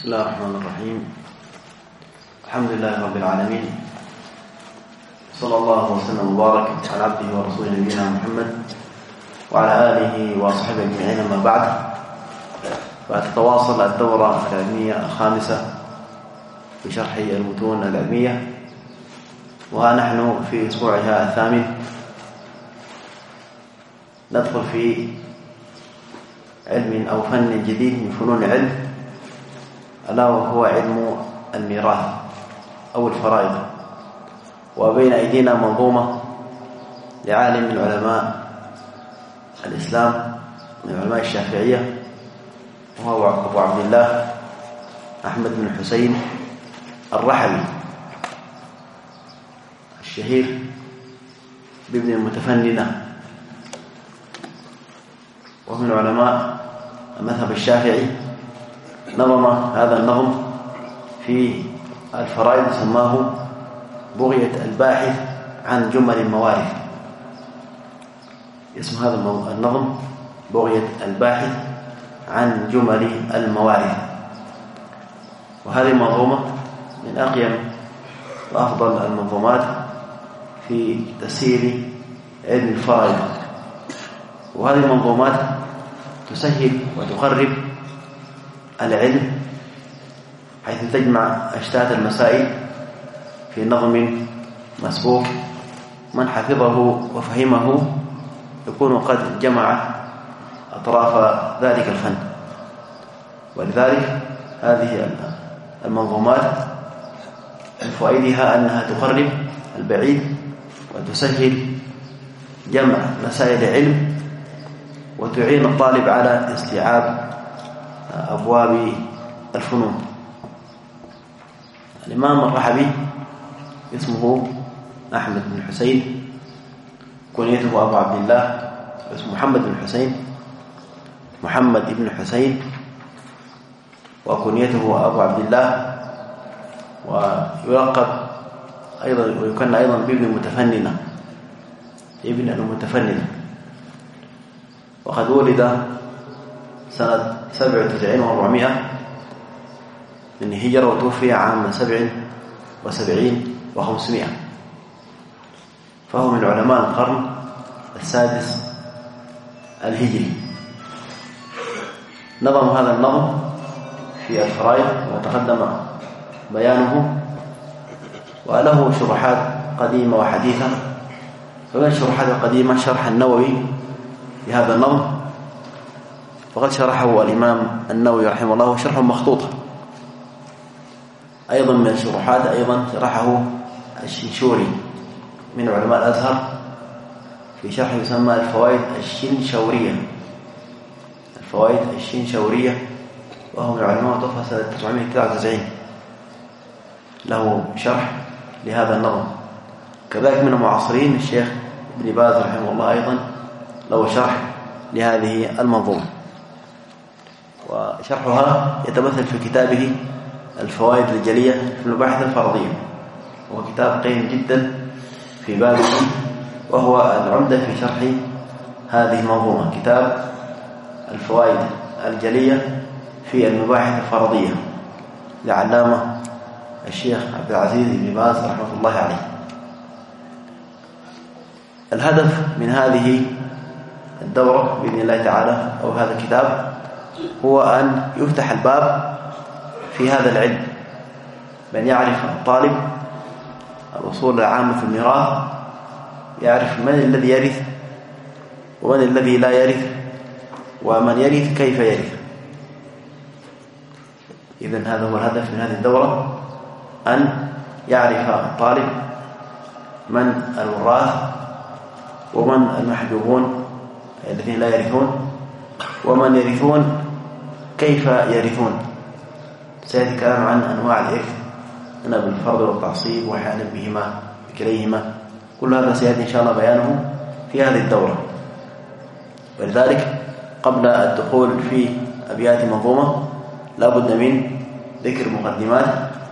بسم الله الرحمن الرحيم. الحمد لله رب العالمين، صلى الله وسلم وبارك على عبده ورسوله نبينا محمد وعلى آله وصحبه أجمعين. أما بعد، فتتواصل الدورة العلمية الخامسة في شرح المتون العلمية، وها نحن في أسبوعها الثامن. ندخل في علم أو فن جديد من فنون العلم، ألا وهو علم الميراث أو الفرائض. وبين أيدينا منظومة لعالم من علماء الإسلام، من علماء الشافعية، وهو أبو عبد الله أحمد بن حسين الرحبي الشهير بابن المتفننة، ومن علماء المذهب الشافعي. نظم هذا النظم في الفرائض، سماه بغية الباحث عن جمل الموارث. اسم هذا النظم بغية الباحث عن جمل الموارث. وهذه المنظومة من أقيم وأفضل المنظومات في تسهيل علم الفرائض. وهذه المنظومات تسهل وتقرب العلم، حيث تجمع أشتات المسائل في نظم مسبوق. من حفظه وفهمه يكون قد جمع أطراف ذلك الفن. ولذلك هذه المنظومات من فوائدها أنها تقرب البعيد وتسهل جمع مسائل العلم، وتعين الطالب على استيعاب أبواب الفنون. الإمام الرحبي اسمه أحمد بن حسين، كنيته أبو عبد الله، اسمه محمد بن حسين، محمد بن حسين، وكنيته أبو عبد الله، ويلقب أيضا ويكن أيضا بابن المتفننة، ابن المتفننة. وقد ولد سنة 97 و400 من الهجرة، وتوفي عام 77 و500، فهو من علماء القرن السادس الهجري. نظم هذا النظم في الفرائض وتقدم بيانه، وله شروحات قديمة وحديثة. فمن الشروحات القديمة شرح النووي لهذا النظم، فقد شرحه الإمام النووي رحمه الله شرح مخطوطة. أيضا من الشروحات أيضا شرحه الشنشوري من علماء الأزهر في شرح يسمى الفوائد الشنشورية، الفوائد الشنشورية، وهو من علماء توفى سنة 999. له شرح لهذا النظم. كذلك من المعاصرين الشيخ ابن باز رحمه الله أيضا له شرح لهذه المنظومة، وشرحها يتمثل في كتابه الفوائد الجلية في المباحث الفرضية، وهو كتاب قيم جدا في بابه، وهو العمدة في شرح هذه المنظومة، كتاب الفوائد الجلية في المباحث الفرضية لعلامة الشيخ عبد العزيز بن باز رحمه الله عليه. الهدف من هذه الدورة بإذن الله تعالى أو هذا الكتاب هو أن يفتح الباب في هذا العلم، بأن يعرف الطالب الأصول العامة في الميراث، يعرف من الذي يرث ومن الذي لا يرث، ومن يرث كيف يرث. إذن هذا هو الهدف من هذه الدورة، أن يعرف الطالب من الوراث ومن المحجوبون الذين لا يرثون، ومن يرثون كيف يرثون. سيأتي كلام عن أنواع الإرث، أنا بالفرض والتعصيب وأحيانا بهما بكليهما. كل هذا سيأتي إن شاء الله بيانه في هذه الدورة. ولذلك قبل الدخول في أبيات منظومة لا بد من ذكر مقدمات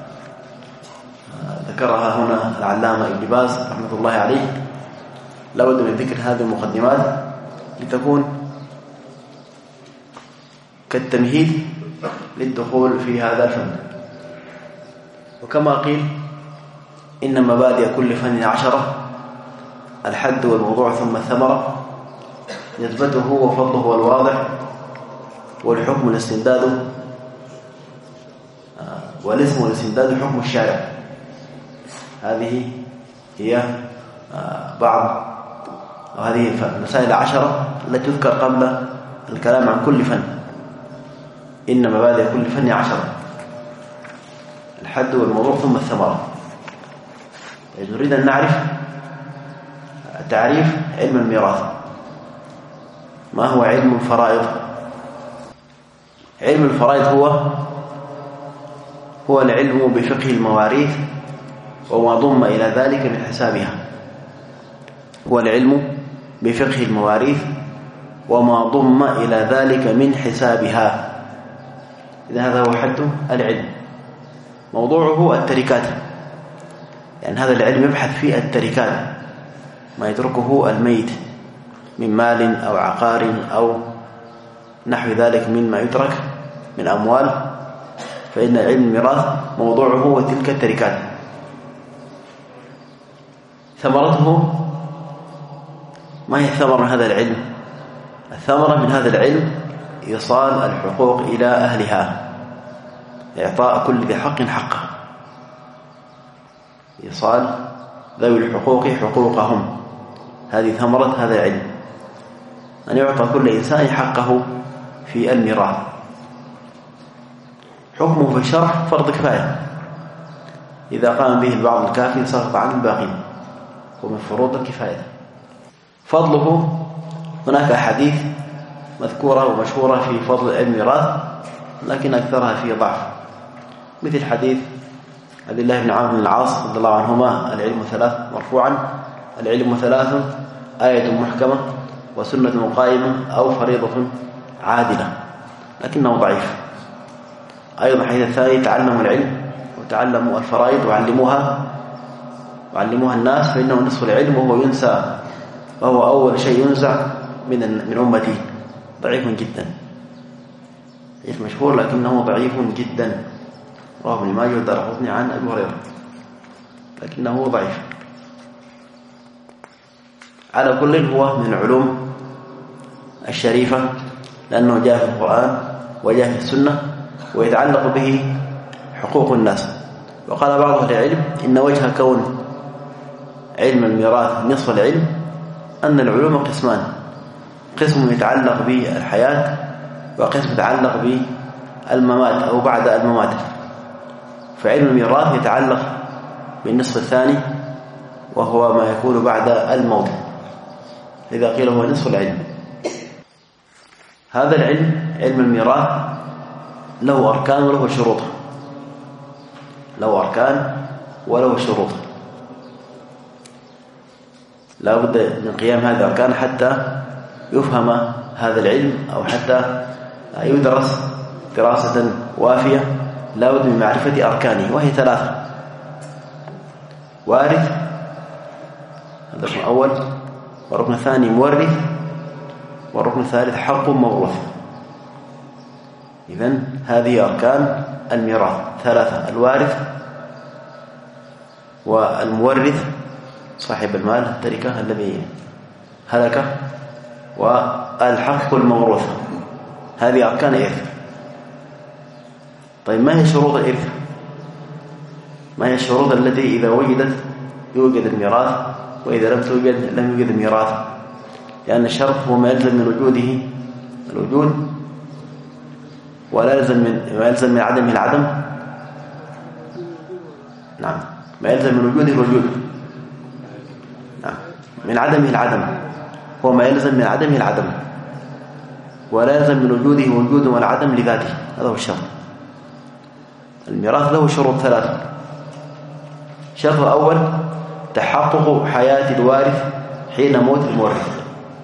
ذكرها هنا العلامة ابن باز رحمة الله عليه. لا بد من ذكر هذه المقدمات لتكون كالتمهيد للدخول في هذا الفن. وكما قيل إن مبادئ كل فن 10: الحد والموضوع ثم الثمرة، نسبته وفضله الواضح، والحكم الاستمداد، والاسم والاستمداد حكم الشارع. هذه هي بعض هذه المسائل 10 التي تذكر قبل الكلام عن كل فن. إن مبادئ كل فن 10: الحد والموضوع ثم الثمرة. نريد أن نعرف تعريف علم الميراث. ما هو علم الفرائض؟ علم الفرائض هو العلم بفقه المواريث وما ضم إلى ذلك من حسابها. هو العلم بفقه المواريث وما ضم إلى ذلك من حسابها. إذا هذا هو حد العلم. موضوعه التركات، يعني هذا العلم يبحث في التركات، ما يتركه الميت من مال أو عقار أو نحو ذلك مما يترك من أموال، فإن علم الميراث موضوعه هو تلك التركات. ثمرته، ما هي الثمرة من هذا العلم؟ الثمرة من هذا العلم إيصال الحقوق إلى أهلها، إعطاء كل ذي حق حقه، إيصال ذوي الحقوق حقوقهم. هذه ثمرة هذا العلم، أن يعطى كل إنسان حقه في الميراث. حكمه في الشرع فرض كفاية، إذا قام به البعض الكافي سقط عن الباقين، ومن فروض الكفاية. فضله، هناك أحاديث مذكورة ومشهورة في فضل الميراث، لكن أكثرها فيه ضعف، مثل حديث عبد الله بن عمرو بن العاص رضي الله عنهما: العلم 3 مرفوعا: العلم 3: آية محكمة وسنة قائمة أو فريضة عادلة، لكنه ضعيف. أيضا حديث الثاني: تعلموا العلم وتعلموا الفرائض وعلموها الناس فإنه نصف العلم وهو ينسى، وهو أول شيء ينزع من أمتي. ضعيف جدا، حديث مشهور لكنه ضعيف جدا، رواه ابن ماجه والدارقطني عن أبي هريرة، لكنه ضعيف. على كل هو من العلوم الشريفة، لأنه جاء في القرآن وجاء في السنة، ويتعلق به حقوق الناس. وقال بعض أهل العلم إن وجه كون علم الميراث نصف العلم أن العلوم قسمان: قسم يتعلق بالحياة، وقسم يتعلق بالممات أو بعد الممات. فعلم الميراث يتعلق بالنصف الثاني، وهو ما يكون بعد الموت، إذا قيل هو نصف العلم. هذا العلم، علم الميراث، له أركان وله شروط، له أركان وله شروط. لا بد من قيام هذه الأركان حتى يفهم هذا العلم، أو حتى يدرس دراسة وافية. لا بد من معرفة أركانه، وهي 3: وارث، هذا الركن الأول، والركن الثاني مورث، والركن الثالث حق موروث. إذن هذه أركان الميراث 3: الوارث، والمورث صاحب المال التركة الذي هلك، والحق الموروث. هذه أركان الإرث. طيب، ما هي شروط الإرث؟ ما هي الشروط التي إذا وجدت يوجد الميراث، وإذا لم توجد لم يوجد الميراث؟ لأن الشرط هو ما يلزم من وجوده الوجود، ولا يلزم من عدمه العدم. نعم، ما يلزم من وجوده الوجود. نعم، من عدمه العدم، هو ما يلزم من عدمه العدم، ولا يلزم من وجوده وجود والعدم لذاته. هذا هو الشرط. الميراث له شروط 3: الشرط الأول: تحقق حياة الوارث حين موت المورث،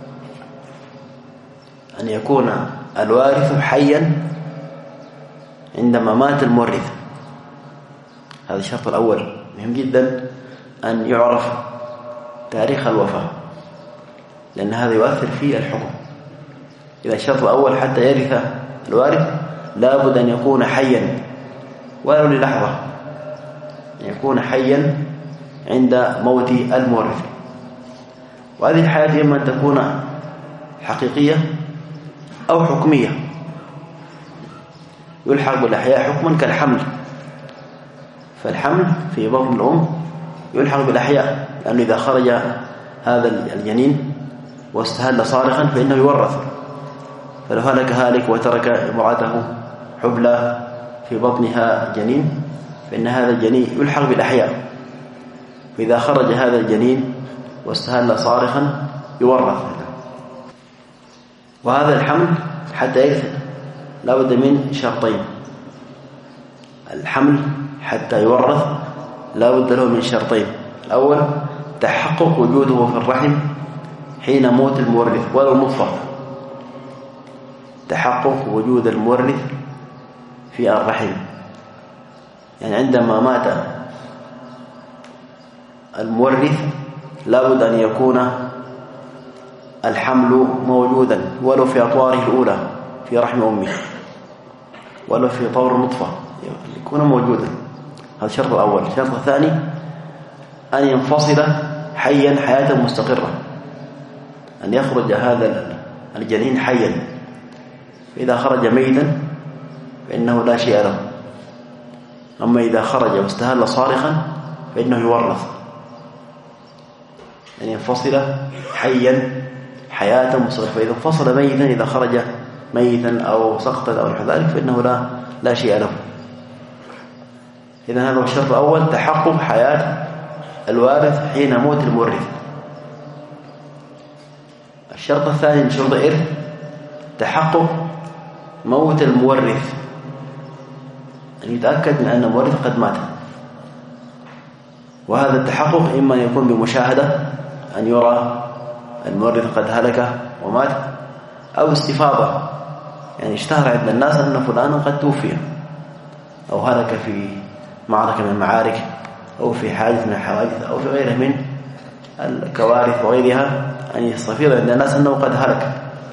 أن يكون الوارث حيا عندما مات المورث. هذا الشرط الأول. مهم جدا أن يعرف تاريخ الوفاة، لأن هذا يؤثر في الحكم. إذا الشرط الأول حتى يرث الوارث لا بد أن يكون حيا ولو للحظة، أن يكون حيا عند موت المورث. وهذه الحياة إما أن تكون حقيقية أو حكمية. يلحق بالأحياء حكما كالحمل، فالحمل في بطن الأم يلحق بالأحياء، لأنه إذا خرج هذا الجنين واستهل صارخا فإنه يورث. فلو هلك هالك وترك امرأته حبلى في بطنها جنين فإن هذا الجنين يلحق بالأحياء، فإذا خرج هذا الجنين واستهل صارخا يورث. وهذا الحمل حتى يكثر لا بد من شرطين. الحمل حتى يورث لا بد له من شرطين. الأول تحقق وجوده في الرحم حين موت المورث ولو نطفة، تحقق وجود المورث في الرحم، يعني عندما مات المورث لا بد أن يكون الحمل موجودا ولو في أطواره الأولى في رحم أمه، ولو في طور نطفة يكون موجودا. هذا الشرط الأول. الشرط الثاني أن ينفصل حيا حياة مستقرة، أن يخرج هذا الجنين حيا، فإذا خرج ميتا فإنه لا شيء له، أما إذا خرج واستهل صارخا فإنه يورث. أن ينفصل حيا حياة مستقرة، فإذا انفصل ميتا، إذا خرج ميتا أو سقطا أو نحو ذلك فإنه لا شيء له. إذن هذا هو الشرط الأول، تحقق حياة الوارث حين موت المورث. الشرط الثاني من شروط الإرث تحقق موت المورث، أن يتأكد من أن المورث قد مات. وهذا التحقق إما أن يكون بمشاهدة، أن يرى المورث قد هلك ومات، أو استفاضة، يعني اشتهر عند الناس أن فلانا قد توفي أو هلك في معركة من المعارك أو في حادث من الحوادث أو في غيره من الكوارث وغيرها، أن يستفيض عند الناس أنه قد هلك.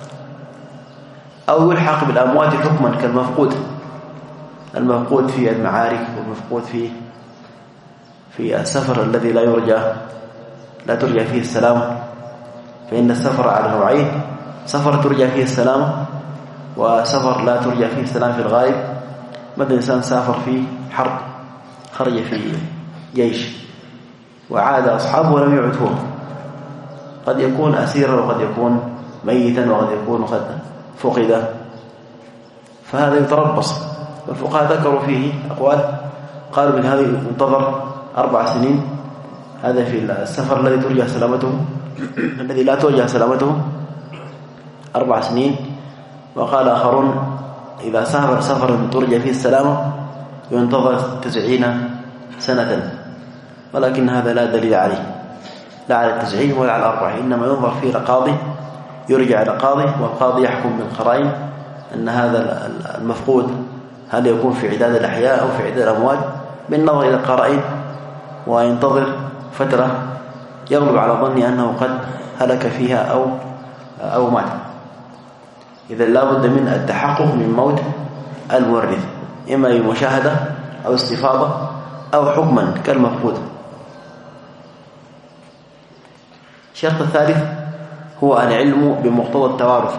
أو يلحق بالأموات حكما كالمفقود، المفقود في المعارك والمفقود في السفر الذي لا ترجى فيه السلامة. فإن السفر على نوعين: سفر ترجى فيه السلامة، وسفر لا ترجى فيه السلام في الغالب. مثل إنسان سافر في حرب، خرج في جيش وعاد أصحابه ولم يعد هو، قد يكون أسيرا وقد يكون ميتا وقد يكون قد فقد، فهذا يتربص. والفقهاء ذكروا فيه أقوال، قالوا من هذا ينتظر 4 سنين، هذا في السفر الذي ترجى سلامته، الذي لا ترجى سلامته 4 سنين. وقال آخرون إذا سافر سفرا ترجى فيه السلامة ينتظر 90 سنة، ولكن هذا لا دليل عليه، لا على 90 ولا على 40، إنما ينظر فيه لقاضي، يرجع إلى قاضي، والقاضي يحكم بالقرائن أن هذا المفقود هل يكون في عداد الأحياء أو في عداد الأموات، بالنظر إلى القرائن، وينتظر فترة يغلب على ظني أنه قد هلك فيها أو مات. إذا لا بد من التحقق من موت المورث، إما بمشاهدة أو استفاضة أو حكما كالمفقود. الشرط الثالث هو العلم بمقتضى التوارث.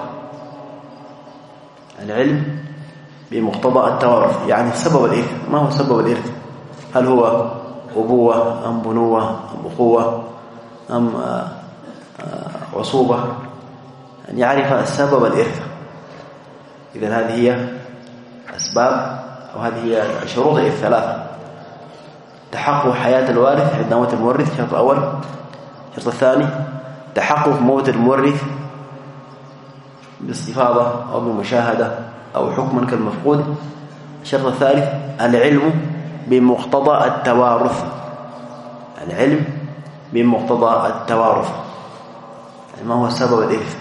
العلم بمقتضى التوارث يعني سبب الإرث. ما هو سبب الإرث؟ هل هو أبوة أم بنوة أم أخوة أم عصوبة؟ أن يعرف السبب الإرث. إذن هذه هي أسباب، أو هذه هي شروط الإرث 3: تحقق حياة الوارث عند موت المورث، الشرط الأول. الشرط الثاني تحقق موت المورث باستفاضة أو بمشاهدة أو حكما كالمفقود. الشرط الثالث العلم بمقتضى التوارث، العلم بمقتضى التوارث، يعني ما هو سبب الإرث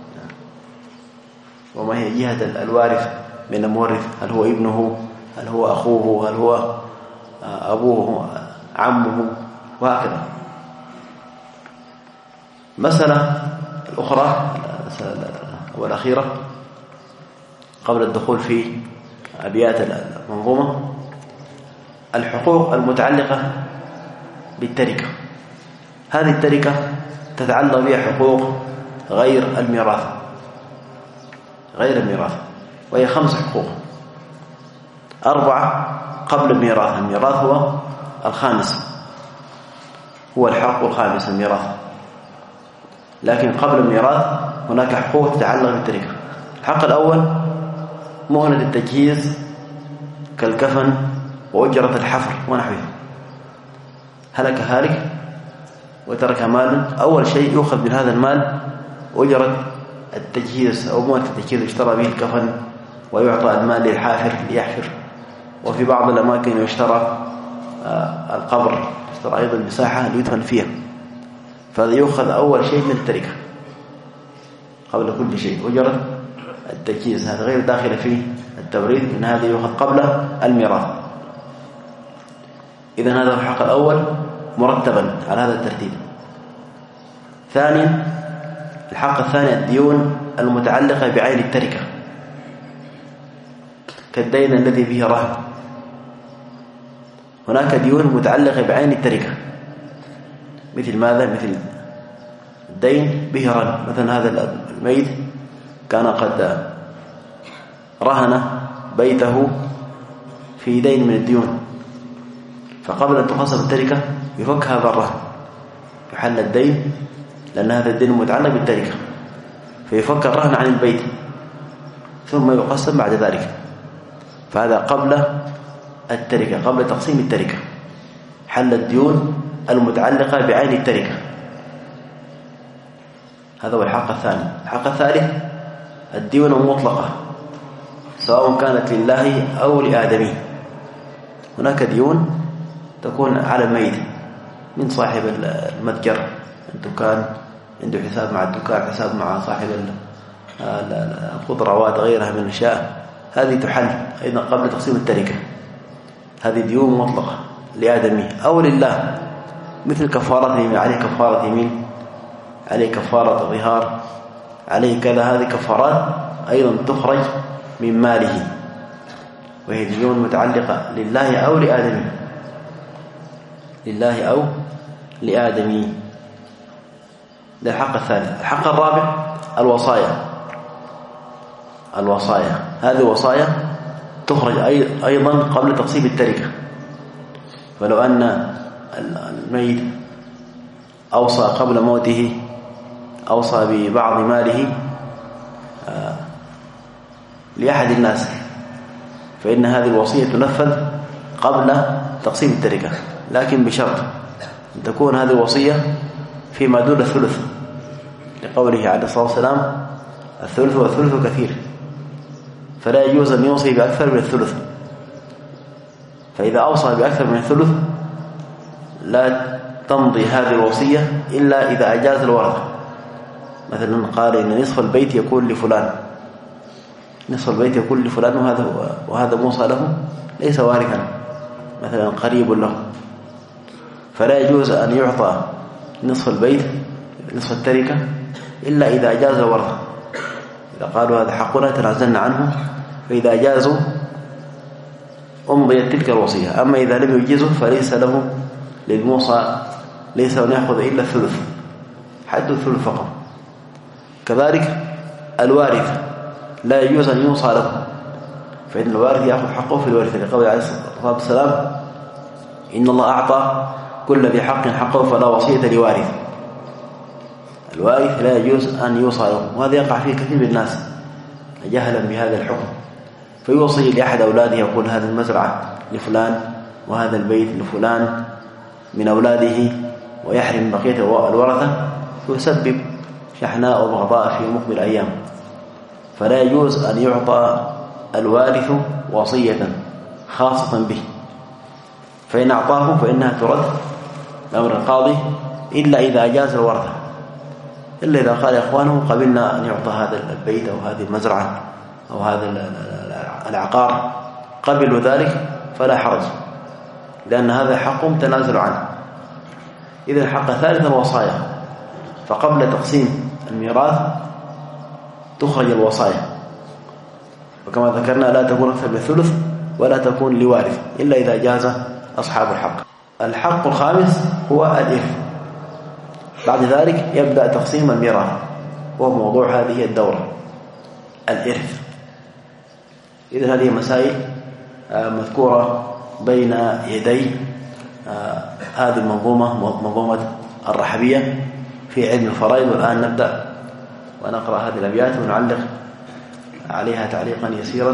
وما هي جهة الوارث من المورث، هل هو ابنه، هل هو أخوه، هل هو أبوه، عمه، وهكذا. مسألة الأخرى والأخيرة قبل الدخول في أبيات المنظومة: الحقوق المتعلقة بالتركة. هذه التركة تتعلق بها حقوق غير الميراث، وهي 5 حقوق، 4 قبل الميراث. الميراث هو الخامس، هو الحق الخامس الميراث، لكن قبل الميراث هناك حقوق تتعلق بالتركة. الحق الأول مهنة التجهيز كالكفن وأجرة الحفر ونحوها. هلك هالك وترك مال، أول شيء يؤخذ من هذا المال أجرة التجهيز أو مهنة التجهيز، يشترى به الكفن ويعطى المال للحافر ليحفر، وفي بعض الأماكن يشترى القبر، يشترى أيضا مساحة ليدفن فيها. فهذا يؤخذ أول شيء من التركة قبل كل شيء، أجرة التجهيز. هذا غير داخل فيه التوريث، من هذا يؤخذ قبل الميراث. إذن هذا هو الحق الأول مرتبا على هذا الترتيب. ثانيا، الحق الثاني الديون المتعلقة بعين التركة، كالدين الذي به رهن. هناك ديون متعلقة بعين التركة، مثل ماذا؟ مثل الدين به رهن. مثلا هذا الميت كان قد رهن بيته في دين من الديون، فقبل أن تقسم التركة يفك هذا الرهن، يحل الدين، لأن هذا الدين متعلق بالتركة، فيفك الرهن عن البيت ثم يقسم بعد ذلك. فهذا قبل التركة، قبل تقسيم التركة، حل الديون المتعلقة بعين التركة. هذا هو الحق الثاني. الحق الثالث الديون المطلقة، سواء كانت لله أو لآدمي. هناك ديون تكون على الميت، من صاحب المتجر، الدكان عنده حساب مع الدكان، حساب مع صاحب الخضروات غيرها من الأشياء، هذه تحل أيضا قبل تقسيم التركة. هذه ديون مطلقة لآدمي أو لله، مثل كفارة يمين، عليه كفارة يمين، عليه كفارة ظهار، عليه كذا. هذه كفارات أيضا تخرج من ماله، وهي ديون متعلقة لله أو لآدمي، لله أو لآدمي. ده الحق الثالث. الحق الرابع الوصايا. هذه وصايا تخرج أيضا قبل تقسيم التركة. فلو أن الميت أوصى قبل موته، أوصى ببعض ماله لأحد الناس، فإن هذه الوصية تنفذ قبل تقسيم التركة، لكن بشرط أن تكون هذه الوصية فيما دون الثلث، لقوله عليه الصلاة والسلام: الثلث والثلث كثير، فلا يجوز أن يوصي بأكثر من الثلث. فإذا أوصى بأكثر من الثلث لا تمضي هذه الوصية إلا إذا أجاز الورثة. مثلا قال إن نصف البيت يكون لفلان، نصف البيت يكون لفلان، وهذا موصى له ليس وارثا، مثلا قريب له، فلا يجوز أن يعطى نصف البيت، نصف التركة، إلا إذا أجاز الورثة. إذا قالوا هذا حقنا تنازلنا عنه، فإذا أجازوا أمضيت تلك الوصية. أما إذا لم يجيزوا فليس له للموصى، ليس أن يأخذ إلا الثلث، حد الثلث فقط. كذلك الوارث لا يجوز أن يوصى له، فإن الوارث يأخذ حقه في الورثة، لقول عليه الصلاة والسلام: إن الله أعطى كل ذي حق حقه فلا وصية لوارث. الوارث لا يجوز أن يوصى له، وهذا يقع فيه كثير من الناس جهلا بهذا الحكم، فيوصي لأحد أولاده، يقول هذه المزرعة لفلان وهذا البيت لفلان من أولاده، ويحرم بقية الورثة، فيسبب شحناء وبغضاء في مقبل الأيام. فلا يجوز أن يعطى الوارث وصية خاصة به، فإن أعطاه فإنها ترد بأمر القاضي، إلا إذا أجاز الورثة، إلا إذا قال إخوانه قبلنا أن يعطى هذا البيت أو هذه المزرعة أو هذا العقار، قبلوا ذلك فلا حرج، لأن هذا حق تنازل عنه. إذا الحق ثالثا الوصايا، فقبل تقسيم الميراث تخرج الوصايا، وكما ذكرنا لا تكون أكثر من الثلث ولا تكون لوارث إلا إذا جاز أصحاب الحق. الحق الخامس هو الإرث. بعد ذلك يبدأ تقسيم الميراث وهو موضوع هذه الدورة، الإرث. إذن هذه مسائل مذكورة بين يدي هذه المنظومة، منظومة الرحبية في علم الفرائض. والآن نبدأ ونقرأ هذه الأبيات ونعلق عليها تعليقا يسيرا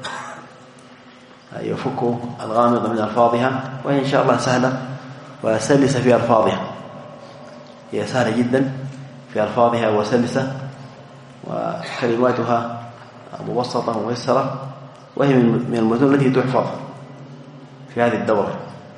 يفك الغامض من ألفاظها، وهي إن شاء الله سهلة وسلسة في ألفاظها. هي سهلة جدا في ألفاظها وسلسة، وكلماتها مبسطة وميسرة، وهي من المتون التي تحفظ في هذه الدورة.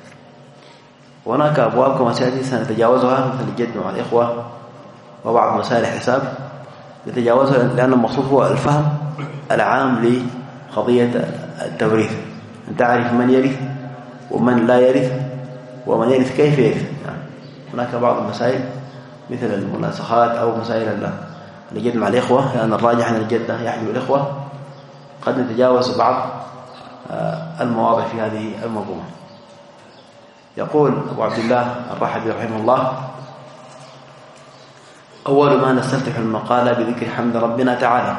وهناك أبواب كما سيأتي سنتجاوزها مثل الجد مع الإخوة وبعض مسائل الحساب نتجاوزها، لأن المقصود هو الفهم العام لقضية التوريث، أن تعرف من يرث ومن لا يرث ومن يرث كيف يرث. هناك بعض المسائل مثل المناسخات أو مسائل الجد مع الإخوة، لأن الراجح أن الجد يحجب الإخوة، قد نتجاوز بعض المواضع في هذه المنظومة. يقول أبو عبد الله الرحبي رحمه الله: أول ما نستفتح المقالة بذكر حمد ربنا تعالى.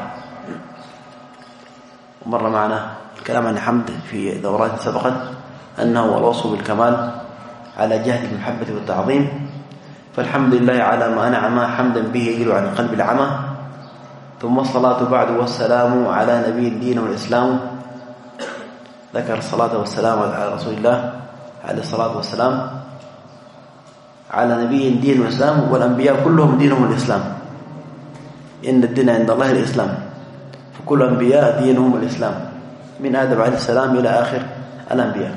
ومر معنا الكلام عن حمد في دورات سبقت أنه هو الوصف بالكمال على جهة المحبة والتعظيم، فالحمد لله على ما أنعم حمدا به يجل عن قلب العمى، ثم الصلاة بعد والسلام على نبي الدين والإسلام. ذكر الصلاة والسلام على رسول الله عليه الصلاة والسلام على نبي الدين والإسلام، والأنبياء كلهم دينهم الإسلام، إن الدين عند الله الإسلام، فكل الأنبياء دينهم الإسلام من آدم عليه السلام إلى آخر الأنبياء.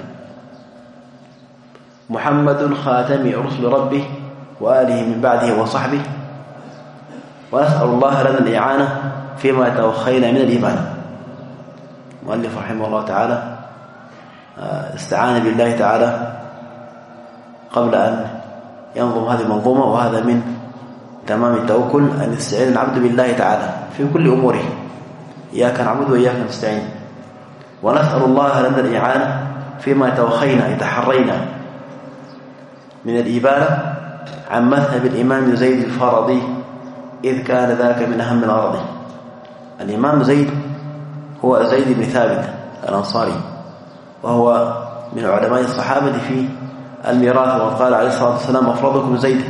محمد خاتم رسل ربه وآله من بعده وصحبه، ونسأل الله لنا الإعانة فيما توخينا من الإيمان. مؤلف رحمه الله تعالى استعان بالله تعالى قبل أن ينظم هذه المنظومة، وهذا من تمام التوكل أن يستعين العبد بالله تعالى في كل أموره، إياك نعبد وإياك نستعين. ونسأل الله لنا الإعانة فيما توخينا يتحرينا من الإبانة عن مذهب الإمام زيد الفرضي، إذ كان ذاك من أهم الغرض. الإمام زيد هو زيد بن ثابت الأنصاري، وهو من علماء الصحابة في الميراث، وقد قال عليه الصلاة والسلام: أفرضكم زيد.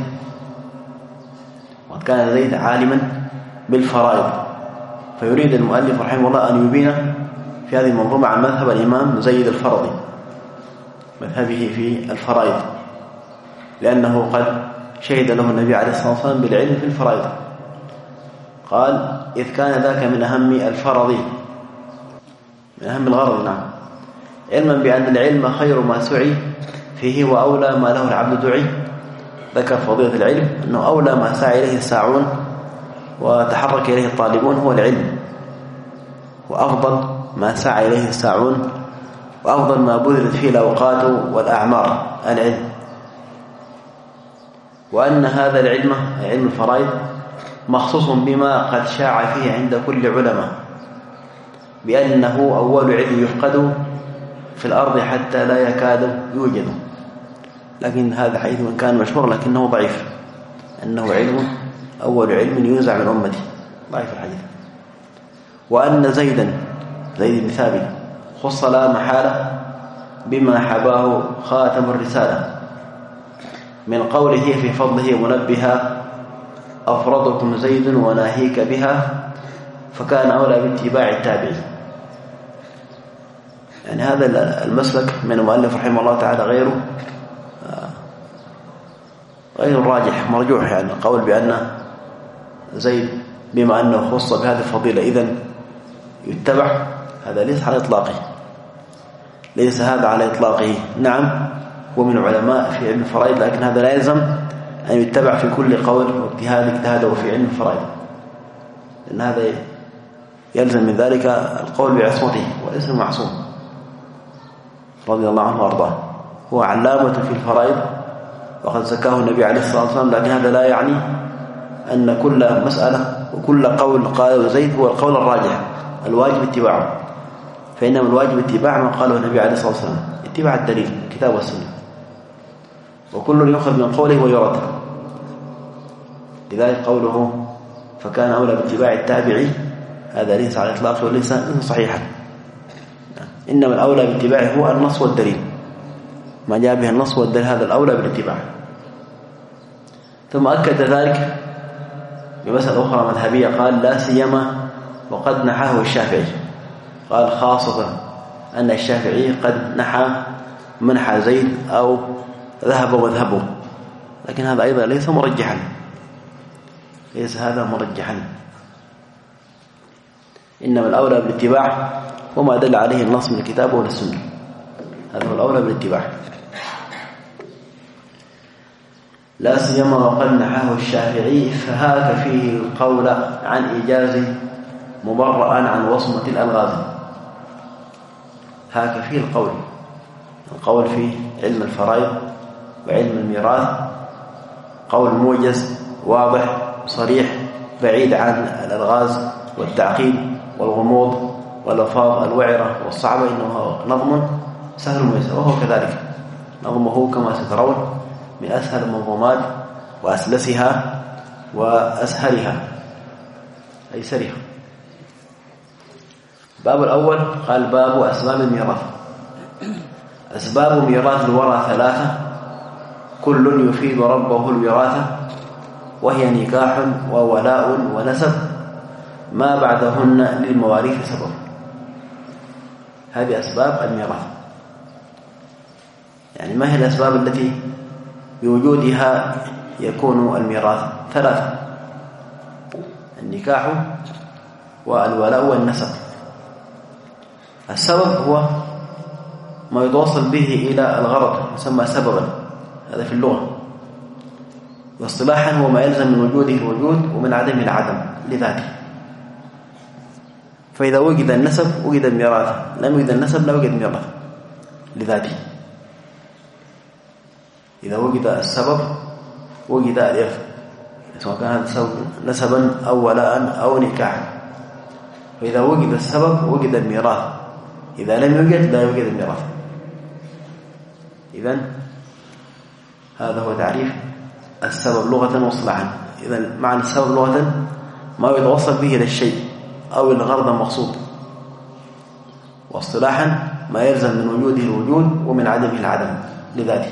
وقد كان زيد عالما بالفرائض، فيريد المؤلف رحمه الله أن يبين في هذه المنظومة عن مذهب الإمام زيد الفرضي، مذهبه في الفرائض، لأنه قد شهد له النبي عليه الصلاة والسلام بالعلم في الفرائض. قال: إذ كان ذاك من أهم الفرض، من أهم الغرض، نعم، علما بأن العلم خير ما سعي فيه وأولى ما له العبد دعي. ذكر فضيلة العلم أنه أولى ما سعى إليه الساعون وتحرك إليه الطالبون هو العلم، وأفضل ما سعى إليه الساعون وأفضل ما بذلت فيه الأوقات والأعمار العلم. وأن هذا العلم، علم الفرائض، مخصوص بما قد شاع فيه عند كل علماء، بأنه أول علم يفقد في الأرض حتى لا يكاد يوجد. لكن هذا حيث من كان مشهور لكنه ضعيف، أنه علم أول علم ينزع من أمتي، ضعيف الحديث. وأن زيدا، زيد بن ثابت، خص لا محالة بما حباه خاتم الرسالة، من قوله في فضله منبها: أفرضكم زيد وناهيك بها، فكان أولى باتباع التابعين. يعني هذا المسلك من المؤلف رحمه الله تعالى غير راجح، مرجوح. يعني القول بأن زيد بما أنه خص بهذه الفضيلة إذن يتبع، هذا ليس على إطلاقه، ليس هذا على إطلاقه. نعم هو من علماء في علم الفرائض، لكن هذا لا يلزم أن يتبع في كل قول واجتهاد اجتهاده في علم الفرائض، لأن هذا يلزم من ذلك القول بعصمته، وليس معصوم رضي الله عنه وارضاه. هو علامة في الفرائض وقد زكاه النبي عليه الصلاة والسلام، لكن هذا لا يعني أن كل مسألة وكل قول قاله زيد هو القول الراجح الواجب اتباعه، فإنما الواجب اتباع ما قاله النبي عليه الصلاة والسلام، اتباع الدليل الكتاب والسنة، وكل يؤخذ من قوله ويرد. لذلك قوله فكان أولى باتباع التابعي هذا ليس على الإطلاق وليس صحيحا، إنما الأولى باتباعه هو النص والدليل، ما جاء به النص والدليل هذا الأولى بالاتباع. ثم أكد ذلك بمسألة أخرى مذهبية، قال لا سيما وقد نحاه الشافعي، قال خاصة أن الشافعي قد نحى منحى زيد أو ذهب وذهبه، لكن هذا أيضا ليس مرجحا، ليس هذا مرجحا، إنما الأولى بالاتباع وما دل عليه النص من الكتاب والسنة، هذا هو الأولى بالاتباع. لا سيما وقد نحاه الشافعي فهاك فيه القول عن إيجاز مبرأ عن وصمة الألغاز. هاك فيه القول في علم الفرائض وعلم الميراث قول موجز واضح صريح بعيد عن الألغاز والتعقيد والغموض والألفاظ الوعرة والصعبة، إنه نظم سهل ويسر، وهو كذلك نظمه كما سترون من أسهل المنظومات وأسلسها وأسهلها أيسرها. باب الأول قال باب أسباب الميراث. أسباب ميراث الورى ثلاثة كل يفيد ربه الوراثة، وهي نكاح وولاء ونسب ما بعدهن للمواريث سبب. هذه أسباب الميراث، يعني ما هي الأسباب التي بوجودها يكون الميراث؟ ثلاثة: النكاح والولاء والنسب. السبب هو ما يتوصل به إلى الغرض يسمى سببا، هذا في اللغة، واصطلاحا هو ما يلزم من وجوده الوجود ومن عدمه العدم لذاته. فإذا وجد النسب وجد الميراث، لم يوجد النسب لا يوجد الميراث لذاته. إذا وجد السبب وجد الإرث، سواء كان هذا السبب نسبا أو ولاء أو نكاحا. فإذا وجد السبب وجد الميراث، إذا لم يوجد لا يوجد الميراث. إذن هذا هو تعريف السبب لغة واصطلاحا. إذن معنى السبب لغة ما يتوصل به إلى الشيء أو الغرض المقصود، واصطلاحا ما يلزم من وجوده الوجود ومن عدمه العدم لذاته.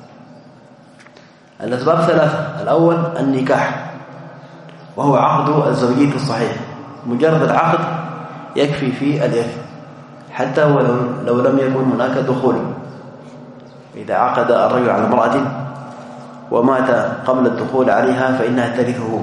الأسباب ثلاثة: الأول النكاح، وهو عقد الزوجية الصحيح، مجرد العقد يكفي في الإرث حتى ولو لم يكن هناك دخول. إذا عقد الرجل على امرأة ومات قبل الدخول عليها فإنها ترثه.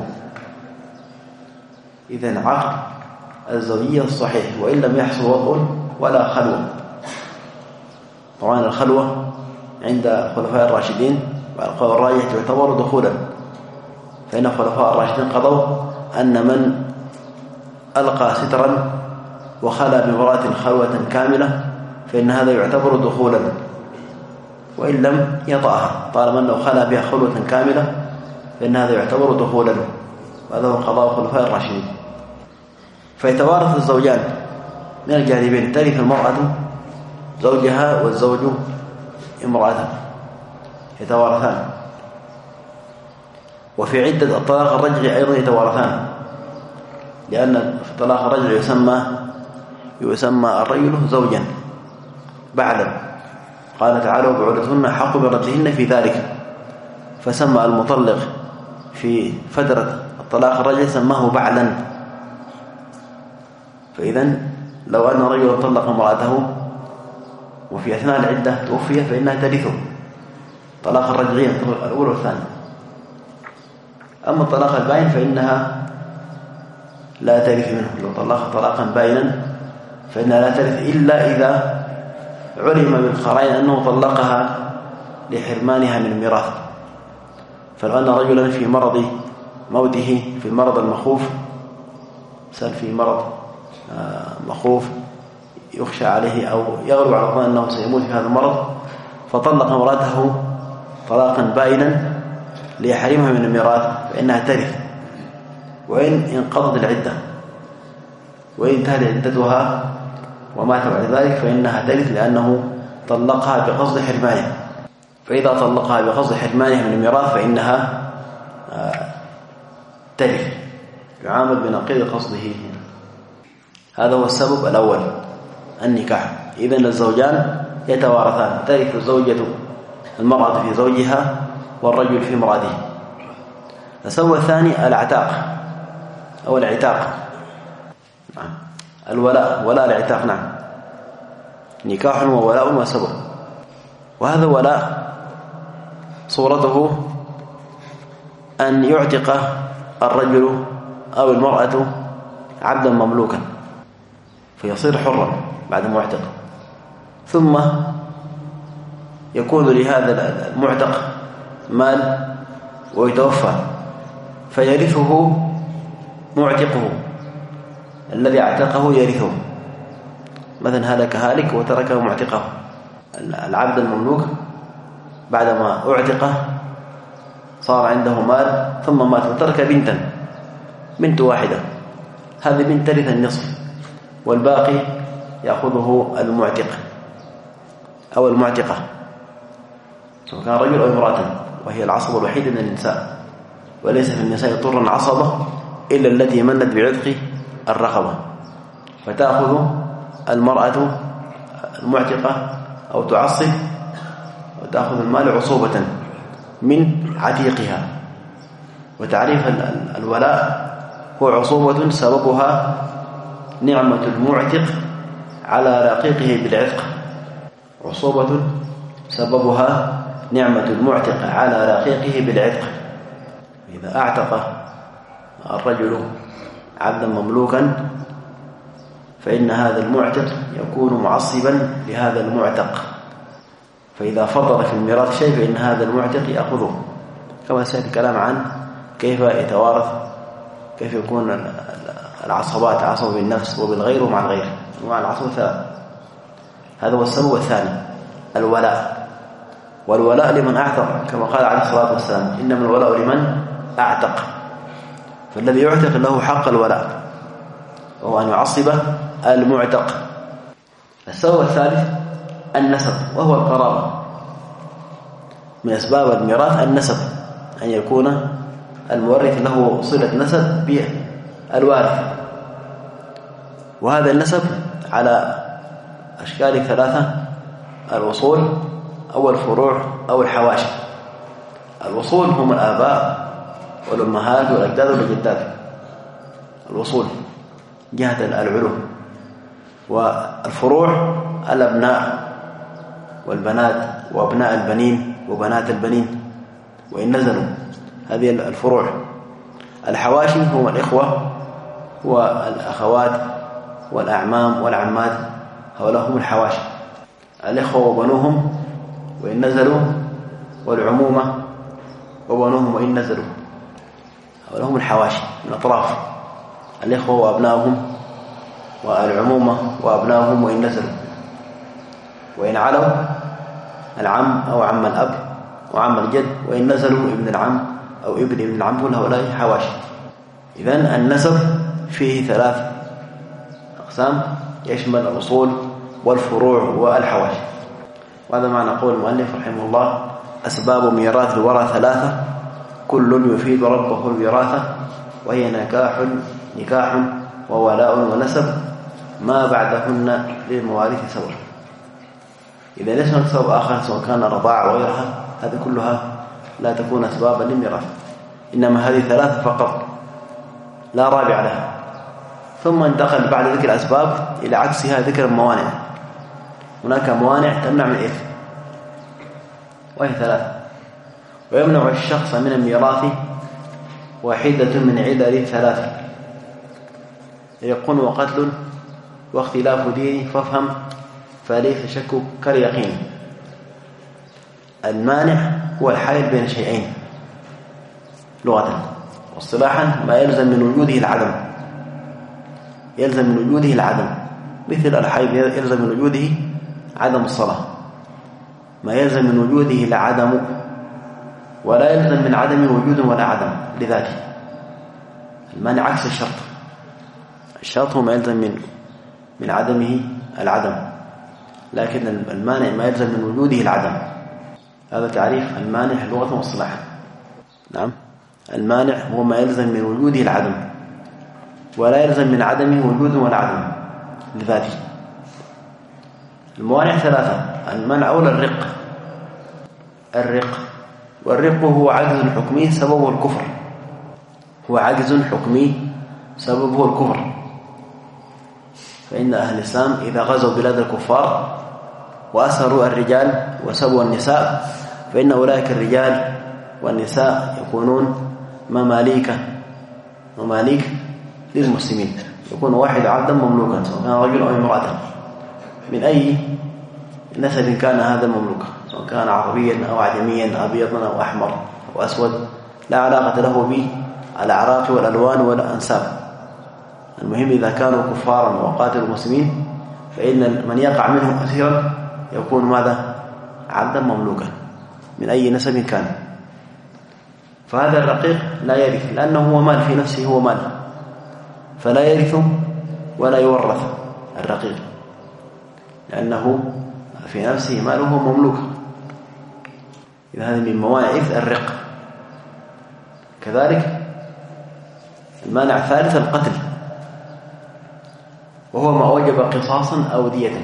إذن عقد الزوجية الصحيح وإن لم يحصل وضع ولا خلوة. طبعا الخلوة عند الخلفاء الراشدين والقول الراجح تعتبر دخولا، فإن الخلفاء الراشدين قضوا أن من ألقى سترا وخلى بامرأة خلوة كاملة فإن هذا يعتبر دخولا وإن لم يطأها، طالما أنه خلى بها خلوة كاملة فإن هذا يعتبر دخولا، وهذا هو قضاء الخلفاء الراشدين. فيتوارث الزوجان من الجانبين، ترث المرأة زوجها والزوج امرأته، يتوارثان. وفي عدة الطلاق الرجعي أيضا يتوارثان، لأن في الطلاق الرجعي يسمى الرجل زوجا بعلا، قال تعالى وبعولتهن حق بردهن في ذلك، فسمى المطلق في فترة الطلاق الرجعي سماه بعلا. فإذا لو أن رجل طلق امرأته وفي أثناء العدة توفي فإنها ترثه، طلاق الرجعي الأول والثاني. أما الطلاق الباين فإنها لا ترث منه، لو طلق طلاقا باينا فإنها لا ترث إلا إذا علم بالقرائن أنه طلقها لحرمانها من الميراث. فلو أن رجلا في مرض موته، في المرض المخوف، سأل في مرض مخوف يخشى عليه أو يغلب على الظن أنه سيموت في هذا المرض، فطلق امرأته طلاقا باينا ليحرمها من الميراث فإنها ترث، وإن انقضت العدة وإن انتهت عدتها ومات بعد ذلك فإنها ترث لأنه طلقها بقصد حرمانها. فإذا طلقها بقصد حرمانها من الميراث فإنها ترث، يعامل بنقيض قصده. هذا هو السبب الأول، النكاح. إذن الزوجان يتوارثان، ترث الزوجة المرأة في زوجها والرجل في امرأته. السبب الثاني العتاق أو العتاق، نعم. الولاء، ولاء العتاق، نعم. نكاح وولاء وسبب. وهذا الولاء صورته أن يعتق الرجل أو المرأة عبدا مملوكا فيصير حرا بعد معتق، ثم يكون لهذا المعتق مال ويتوفى فيرثه معتقه الذي اعتقه، يرثه. مثلا هلك هالك وتركه معتقه. العبد المملوك بعدما اعتقه صار عنده مال ثم مات وترك بنت واحدة، هذه بنت ترث النصف والباقي يأخذه المعتق أو المعتقة، سواء كان رجل أو امرأة، وهي العصبة الوحيدة من النساء، وليس في النساء طرا عصبة إلا التي منت بعتق الرقبة، فتأخذ المرأة المعتقة أو تعصب وتأخذ المال عصوبة من عتيقها. وتعريف الولاء هو عصوبة سببها نعمة المعتق على رقيقه بالعتق، عصوبة سببها نعمة المعتق على رقيقه بالعتق. إذا اعتق الرجل عبدا مملوكا فإن هذا المعتق يكون معصبا لهذا المعتق، فإذا فضل في الميراث شيء فإن هذا المعتق يأخذه، كما سيأتي الكلام عن كيف يتوارث، كيف يكون العصبات عصب بالنفس وبالغير ومع الغير ومع العصب ثلاث. هذا هو السبب الثاني، الولاء. والولاء لمن اعتق، كما قال عليه الصلاة والسلام إنما الولاء لمن اعتق، فالذي يعتق له حق الولاء وهو أن يعصب المعتق. السبب الثالث النسب وهو القرابة. من أسباب الميراث النسب، أن يكون المورث له صلة نسب بالوارث، وهذا النسب على أشكال ثلاثة: الوصول أو الفروع أو الحواشي. الوصول هم الآباء والأمهات والأجداد والجدات، الوصول جهة العلو، والفروع الأبناء والبنات وأبناء البنين وبنات البنين وإن نزلوا، هذه الفروع. الحواشي هم الإخوة والأخوات والأعمام والعمات، هؤلاء هم الحواشي. الإخوة وبنوهم وإن نزلوا، والعمومة وبنوهم وإن نزلوا، هؤلاء هم الحواشي من أطراف. الإخوة وأبنائهم والعمومة وأبنائهم وإن نزلوا، وإن علوا العم أو عم الأب وعم الجد، وإن نزلوا ابن العم أو ابن العم، هؤلاء حواشي. إذن النسب فيه ثلاث أقسام، يشمل الأصول والفروع والحواشي. وهذا معنى قول المؤلف رحمه الله: أسباب ميراث الورى ثلاثة كل يفيد ربه الوراثة، وهي نكاح وولاء ونسب ما بعدهن للمواريث سبب. إذا ليس هناك سبب آخر سواء كان الرضاعة وغيرها، هذه كلها لا تكون أسبابا للميراث، إنما هذه ثلاثة فقط لا رابع لها. ثم انتقل بعد ذكر الأسباب إلى عكسها ذكر الموانع. هناك موانع تمنع من الإرث وهي ثلاثة: ويمنع الشخص من الميراث واحدة من علل ثلاثة: يكون وقتل واختلاف دين فافهم فليس شك كاليقين. المانع هو الحائل بين شيئين لغة، واصطلاحا ما يلزم من وجوده العدم، يلزم من وجوده العدم، مثل الحائل يلزم من وجوده عدم الصلاة، ما يلزم من وجوده العدم، ولا يلزم من عدم وجود ولا عدم لذاته. المانع عكس الشرط، الشرط هو ما يلزم من عدمه العدم، لكن المانع ما يلزم من وجوده العدم. هذا تعريف المانع لغة واصطلاحا. نعم، المانع هو ما يلزم من وجوده العدم، ولا يلزم من عدمه وجود ولا عدم لذاته. الموانع ثلاثة: المنع أو الرق. والرق هو عجز حكمي سببه الكفر، هو عجز حكمي سببه الكفر. فإن أهل الإسلام إذا غزوا بلاد الكفار وأسروا الرجال وسبوا النساء، فإن أولئك الرجال والنساء يكونون مماليك للمسلمين، يكون واحد عبدا مملوكا، سواء كان رجل أو امرأة، من أي نسب كان هذا المملوك، سواء كان عربيا أو عجميا، أبيضا أو أحمر أو أسود، لا علاقة له بالأعراق والألوان والأنساب. المهم إذا كانوا كفارا وقاتلوا المسلمين، فإن من يقع منهم أسيرا يكون ماذا؟ عبدا مملوكا من أي نسب كان. فهذا الرقيق لا يرث، لأنه هو مال في نفسه، هو مال، فلا يرث ولا يورث الرقيق، لأنه في نفسه ماله مملوك. إذا هذا من موانع الرق. كذلك المانع الثالث القتل، وهو ما وجب قصاصا أو دية.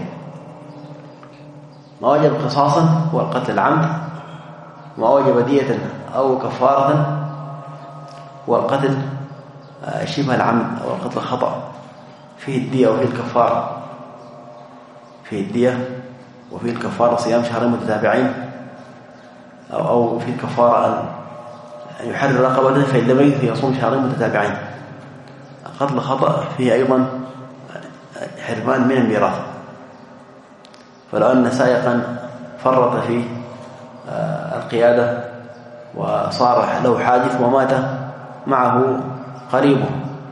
ما وجب قصاصا هو القتل العمد، ما وجب دية أو كفارة هو القتل شبه العمد أو القتل الخطأ. فيه الدية وفيه الكفارة، فيه الدية وفيه الكفارة صيام شهرين متتابعين، أو فيه الكفارة أن يحرر رقبة، فإن لم يجد يصوم شهرين متتابعين. القتل الخطأ فيه أيضا حرمان من الميراث. فلو أن سائقا فرط في القيادة وصار له حادث ومات معه قريبه،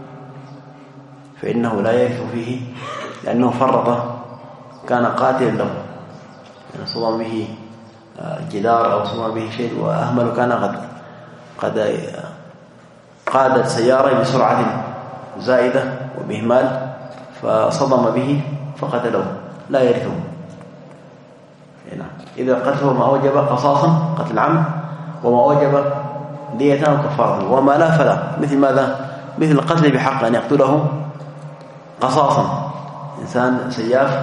فإنه لا يرث فيه، لأنه فرط، كان قاتلا له، يعني صدم به جدار أو صدم به شيء وأهمل، كان قد قاد السيارة بسرعة زائدة وبإهمال فصدم به فقتله، لا يرثه. إذا قتله ما وجب قصاصا قتل عمد، وما وجب دية أو كفارة، وما لا فلا. مثل ماذا؟ مثل القتل بحق، أن يقتله قصاصا، إنسان سياف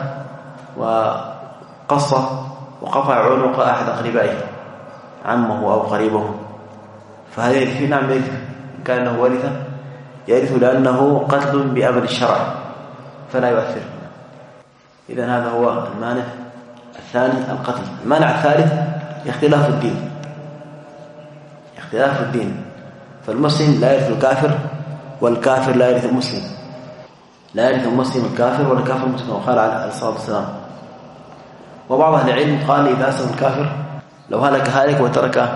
وقص وقطع عنق أحد أقربائه، عمه أو قريبه، فهذا يرث؟ نعم يرث، إن كان له ورثة يرث، لأنه قتل بأمر الشرع فلا يؤثر. إذن هذا هو المانع الثاني القتل. المانع الثالث اختلاف الدين. اختلاف الدين، فالمسلم لا يرث الكافر، والكافر لا يرث المسلم، لا يرث المسلم الكافر ولا الكافر المسلم، وقال عليه الصلاة والسلام. وبعض أهل العلم قال إذا أسلم الكافر، لو هلك هالك وترك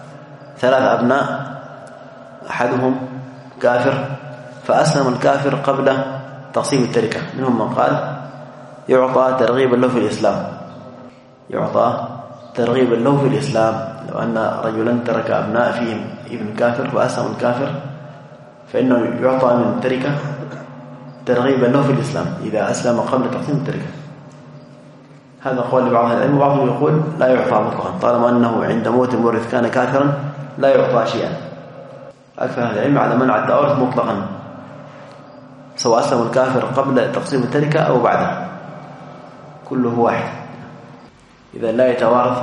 3 أبناء أحدهم كافر، فأسلم الكافر قبل تقسيم التركة، منهم من قال يعطى ترغيبا له في الإسلام، يعطى ترغيبا له في الإسلام. لو أن رجلا ترك أبناء فيهم ابن كافر فأسلم الكافر، فإنه يعطى من التركة ترغيبا له في الإسلام إذا أسلم قبل تقسيم التركة. هذا قول لبعض العلم، وبعضهم يقول لا يعطى مطلقا، طالما أنه عند موت المورث كان كافرا لا يعطى شيئا. أكثر أهل العلم على منع التوارث مطلقا، سواء أسلم الكافر قبل تقسيم التركة أو بعده، كله واحد. إذا لا يتوارث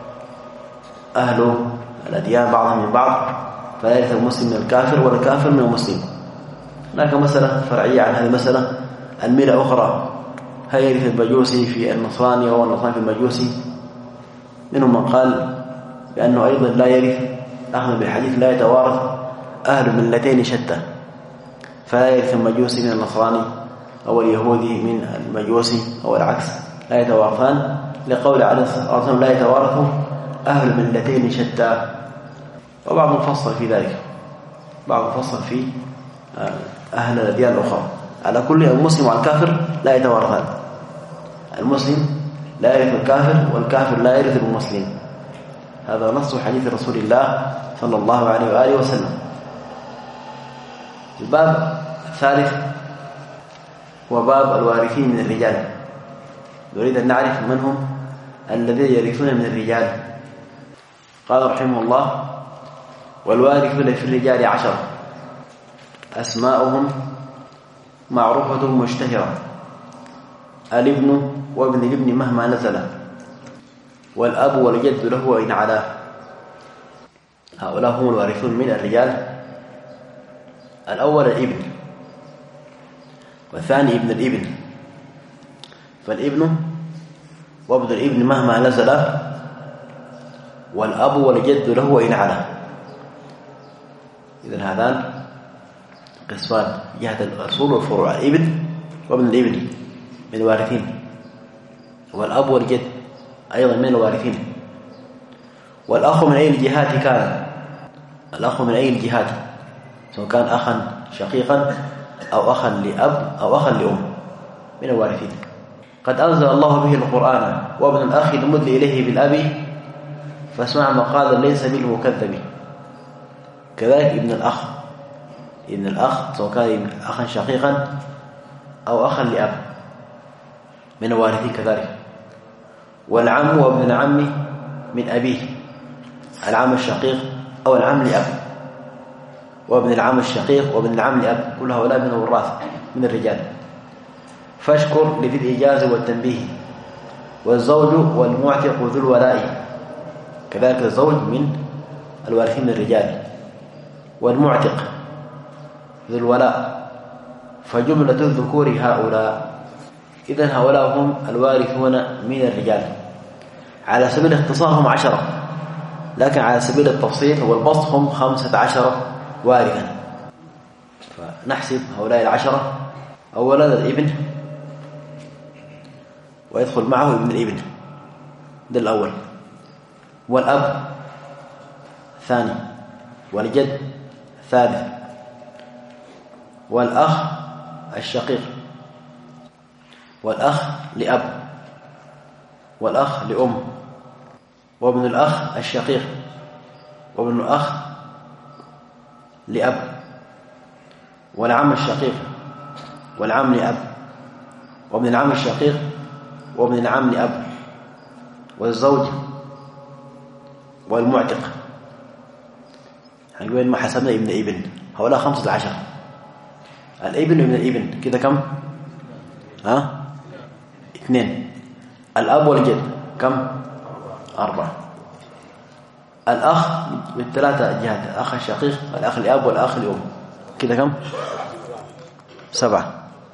أهل الأديان بعضهم من بعض، فلا يرث المسلم من الكافر ولا الكافر من المسلم. هناك مسألة فرعية عن هذه المسألة، الميلة أخرى، هل يرث المجوسي في النصراني أو النصراني في المجوسي؟ منهم من قال بأنه أيضا لا يرث، أخذ بالحديث لا يتوارث أهل ملتين شتى، فلا يرث المجوسي من النصراني أو اليهودي من المجوسي أو العكس، لا يتوارثان، لقول عليه الصلاة والسلام لا يتوارث أهل ملتين شتى. وبعضهم فصل في ذلك، بعضهم فصل في أهل الأديان الأخرى. على كل المسلم والكافر لا يتوارثان، المسلم لا يرث الكافر والكافر لا يرث المسلم، هذا نص حديث رسول الله صلى الله عليه وآله وسلم. الباب الثالث هو باب الوارثين من الرجال. نريد أن نعرف من هم الذين يرثون من الرجال. قال رحمه الله: والوارثون في الرجال 10 أسماؤهم معروفة مشتهرة: الابن وابن الابن مهما نزل، والأب والجد له وإن علا. هؤلاء هم الوارثون من الرجال. الأول الابن، والثاني ابن الابن. فالابن وابن الابن مهما نزل، والأب والجد له وإن علا. إذن هذان قسمان جهة الأصول والفروع: الابن وابن الابن من الوارثين، والأب والجد أيضا من الوارثين. والأخ من أي الجهات كان، الأخ من أي الجهات، سواء كان أخا شقيقا أو أخا لأب أو أخا لأم، من الوارثين. قد أنزل الله به القرآن: وابن الأخ المدلي إليه بالأب فاسمع مقالا ليس بالمكذب. كذلك ابن الأخ، ابن الأخ سواء كان أخا شقيقا أو أخا لأب من الوارثين كذلك. والعم وابن العم من أبيه، العم الشقيق أو العم لأب، وابن العم الشقيق وابن العم لأب، كل هؤلاء من الوراث من الرجال. فاشكر لذي الإجازة والتنبيه. والزوج والمعتق ذو الولاء، كذلك الزوج من الوارثين من الرجال. والمعتق ذو الولاء، فجملة الذكور هؤلاء. إذن هؤلاء هم الوارثون من الرجال. على سبيل الاختصار هم 10، لكن على سبيل التفصيل والبسط هم 15 وارثا. فنحسب هؤلاء 10. أولا الابن، ويدخل معه ابن الابن، ده الأول. والأب ثاني، والجد ثالث، والأخ الشقيق، والأخ لأب، والأخ لأم، وابن الأخ الشقيق، وابن الأخ لأب، والعم الشقيق، والعم لأب، وابن العم الشقيق، وابن العم لأب، والزوج، والمعتق. هنقول ما حسبنا ابن ابن، هؤلاء 15. الابن وابن الابن كده كم؟ 2. الأب والجد كم؟ 4. الأخ من 3 جهات: الأخ الشقيق، الأخ لأب، والأخ لأم، كده كم؟ 7.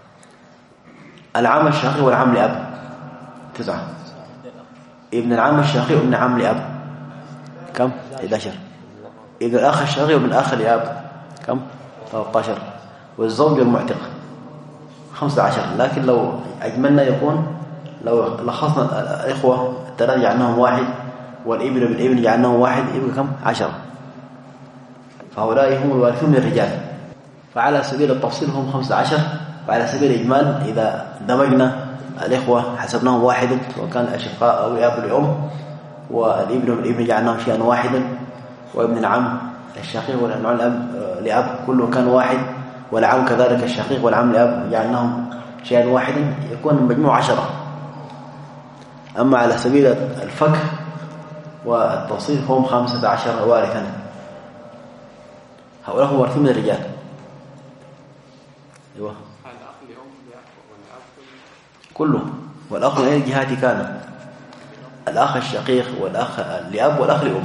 العم الشقيق والعم لأب 9. ابن العم الشقيق وابن العم لأب كم؟ 11. ابن الأخ الشقيق وابن الأخ لأب كم؟ 13. والزوج والمعتق 15. لكن لو أجملنا يكون لو لخصنا الإخوة الثلاثة جعلناهم 1، والابن والابن جعلناهم 1، يبقى كم؟ 10. فهؤلاء هم الوارثون من الرجال. فعلى سبيل التفصيل هم 15، وعلى سبيل الإجمال إذا دمجنا الإخوة حسبناهم 1، وكان أشقاء أو أب لأم، والابن والابن جعلناهم شيئا واحدا، وابن العم الشقيق والعم لأب كله كان 1، والعم كذلك الشقيق والعم لأب جعلناهم شيئا واحدا، يكون المجموع 10. أما على سبيل الفك والتفصيل فهم 15 وارثا. هؤلاء هم وارثين من الرجال. أيوه كله. والأخ من أي الجهات كان: الأخ الشقيق، والأخ لأب، والأخ لأم.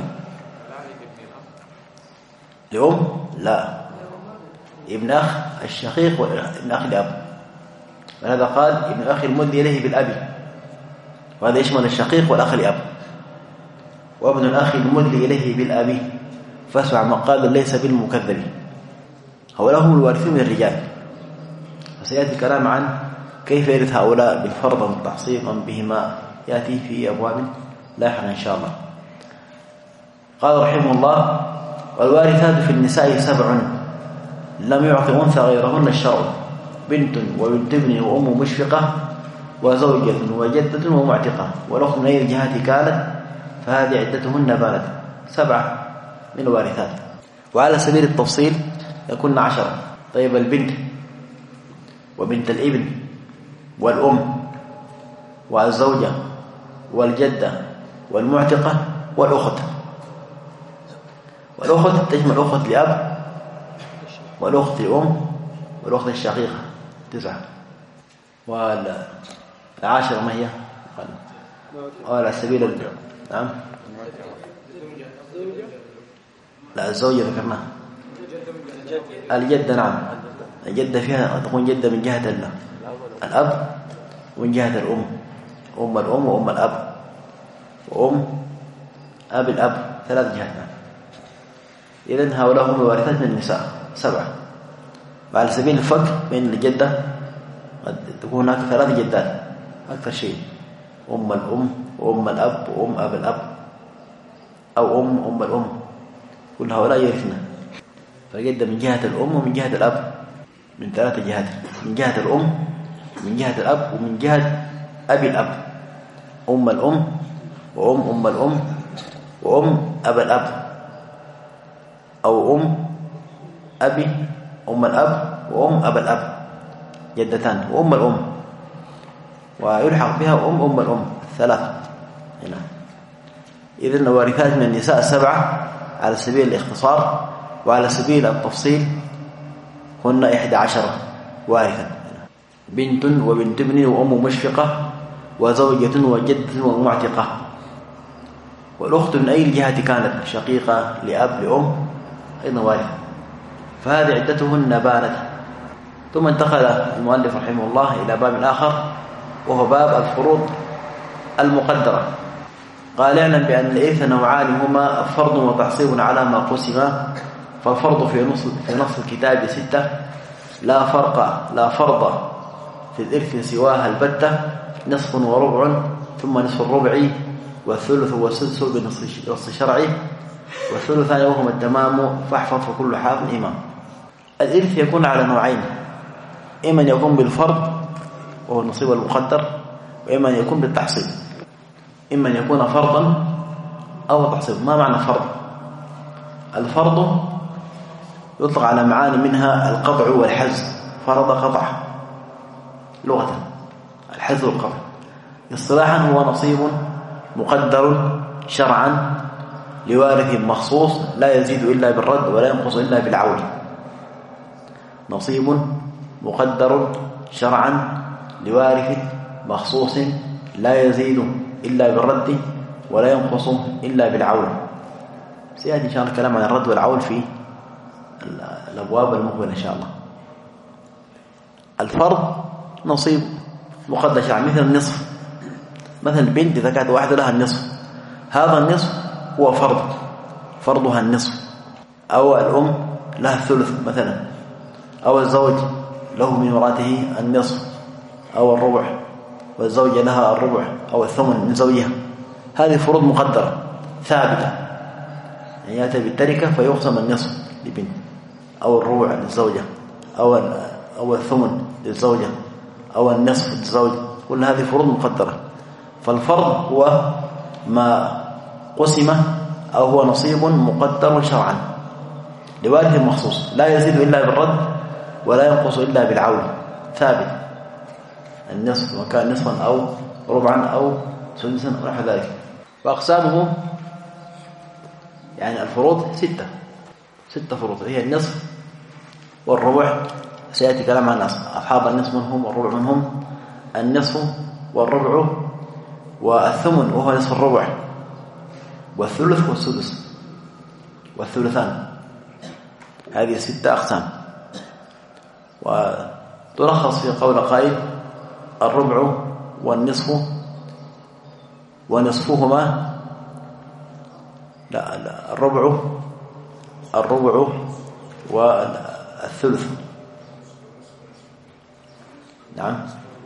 لأم لا، ابن أخ الشقيق وابن أخ لأب. ولهذا قال: ابن الأخ المدلي إليه بالأب، وهذا يشمل الشقيق والأخ لأب. وابن الأخ المدلي إليه بالأب فاسمع مقالا ليس بالمكذب. هؤلاء هم الوارثون من الرجال. وسيأتي الكلام عن كيف يرث هؤلاء بالفرض والتعصيب بهما، يأتي في أبواب لاحقا إن شاء الله. قال رحمه الله: والوارثات في النساء 7 لم يعط أنثى غيرهن الشرع: بنت وبنت ابن وأم مشفقة وزوجة وجدة ومعتقة، والأخت من أي الجهات كانت فهذه عدتهن بانت. 7 من الوارثات. وعلى سبيل التفصيل يكون 10. طيب البنت وبنت الابن والأم والزوجة والجدة والمعتقة والأخت. والأخت تشمل أخت لأب والأخت لأم والأخت الشقيقة 9. والعاشرة ما هي؟ على سبيل نعم لا الزوجة ذكرناها. الجدة نعم الجدة فيها تكون جدة من جهة الأب ومن جهة الأم، أم الأم وأم الأب وأم أب الأب 3 جهات. إذن هؤلاء هم الوارثات من النساء 7. وعلى سبيل الفرق بين الجدة قد تكون هناك 3 جدات أكثر شيء، أم الأم وأم الأب وأم أب الأب أو أم الأم، كل هؤلاء يرثنا. فالجدة من جهة الأم ومن جهة الأب من 3 جهات، من جهة الأم ومن جهة الأب ومن جهة أبي الأب، أم الأم وأم الأم وأم أب الأب أو أبي أم الأب وأم أب الأب جدتان وأم الأم، ويلحق بها أم الأم 3 هنا. إذن الوارثات من النساء 7 على سبيل الاختصار، وعلى سبيل التفصيل هن 11 وارثا: بنت وبنت ابن وأم مشفقة وزوجة وجدة ومعتقة. والأخت من أي الجهة كانت، شقيقة لأب لأم، أيضا وارثة. فهذه عدتهن بانت. ثم انتقل المؤلف رحمه الله إلى باب آخر وهو باب الفروض المقدرة. قال: اعلم بأن الإرث نوعان هما فرض وتعصيب على ما قسم. فالفرض في نص الكتاب 6 لا فرض في الإرث سواها البتة، نصف وربع ثم نصف الربع والثلث والسدس بنص الشرعي والثلثان وهما التمام فاحفظ فكل حافظ إمام. الإرث يكون على نوعين: إما أن يكون بالفرض وهو النصيب المقدر، وإما أن يكون بالتحصيل. إما أن يكون فرضا أو تحصيل. ما معنى فرض؟ الفرض يطلق على معاني منها القطع والحز. فرض قطع لغة، الحز والقطع. اصطلاحا هو نصيب مقدر شرعا لوارث مخصوص لا يزيد إلا بالرد ولا ينقص إلا بالعول. نصيب مقدر شرعا لوارث مخصوص لا يزيد إلا بالرد ولا ينقص إلا بالعول. سيأتي إن شاء الله الكلام عن الرد والعول في الأبواب المقبلة إن شاء الله. الفرض نصيب مقدر شرعا، مثل النصف. مثل البنت إذا كانت واحدة لها النصف، هذا النصف هو فرضها النصف. أو الأم لها الثلث مثلا، أو الزوج له من مراته النصف أو الربع، والزوجة لها الربع أو الثمن من زوجها. هذه فروض مقدرة ثابتة، يعني يأتي بالتركة فيقسم النصف لبنت، أو الربع للزوجة، أو الثمن للزوجة، أو النصف للزوج. كل هذه فروض مقدرة. فالفرض هو ما قسم أو هو نصيب مقدر شرعا لوارث مخصوص لا يزيد إلا بالرد ولا ينقص إلا بالعول، ثابت. النصف وكان نصفا أو ربعا أو سدسا ونحو ذلك. وأقسامه يعني الفروض 6 فروض، هي النصف والربع. سيأتي كلام عن أصحاب النصف منهم والربع منهم. النصف والربع والثمن وهو نصف الربع، والثلث والسدس والثلثان. هذه 6 أقسام. وتلخص في قول قائل: الربع والنصف ونصفهما، لا الربع والثلث. نعم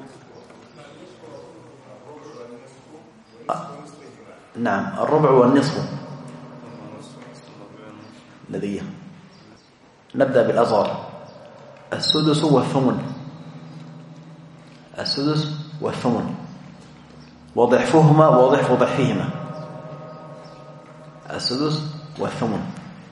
نعم الربع والنصف الذي نبدأ بالأصغر. السدس والثمن، السدس والثمن وضعفهما وضعف ضعفهما. السدس والثمن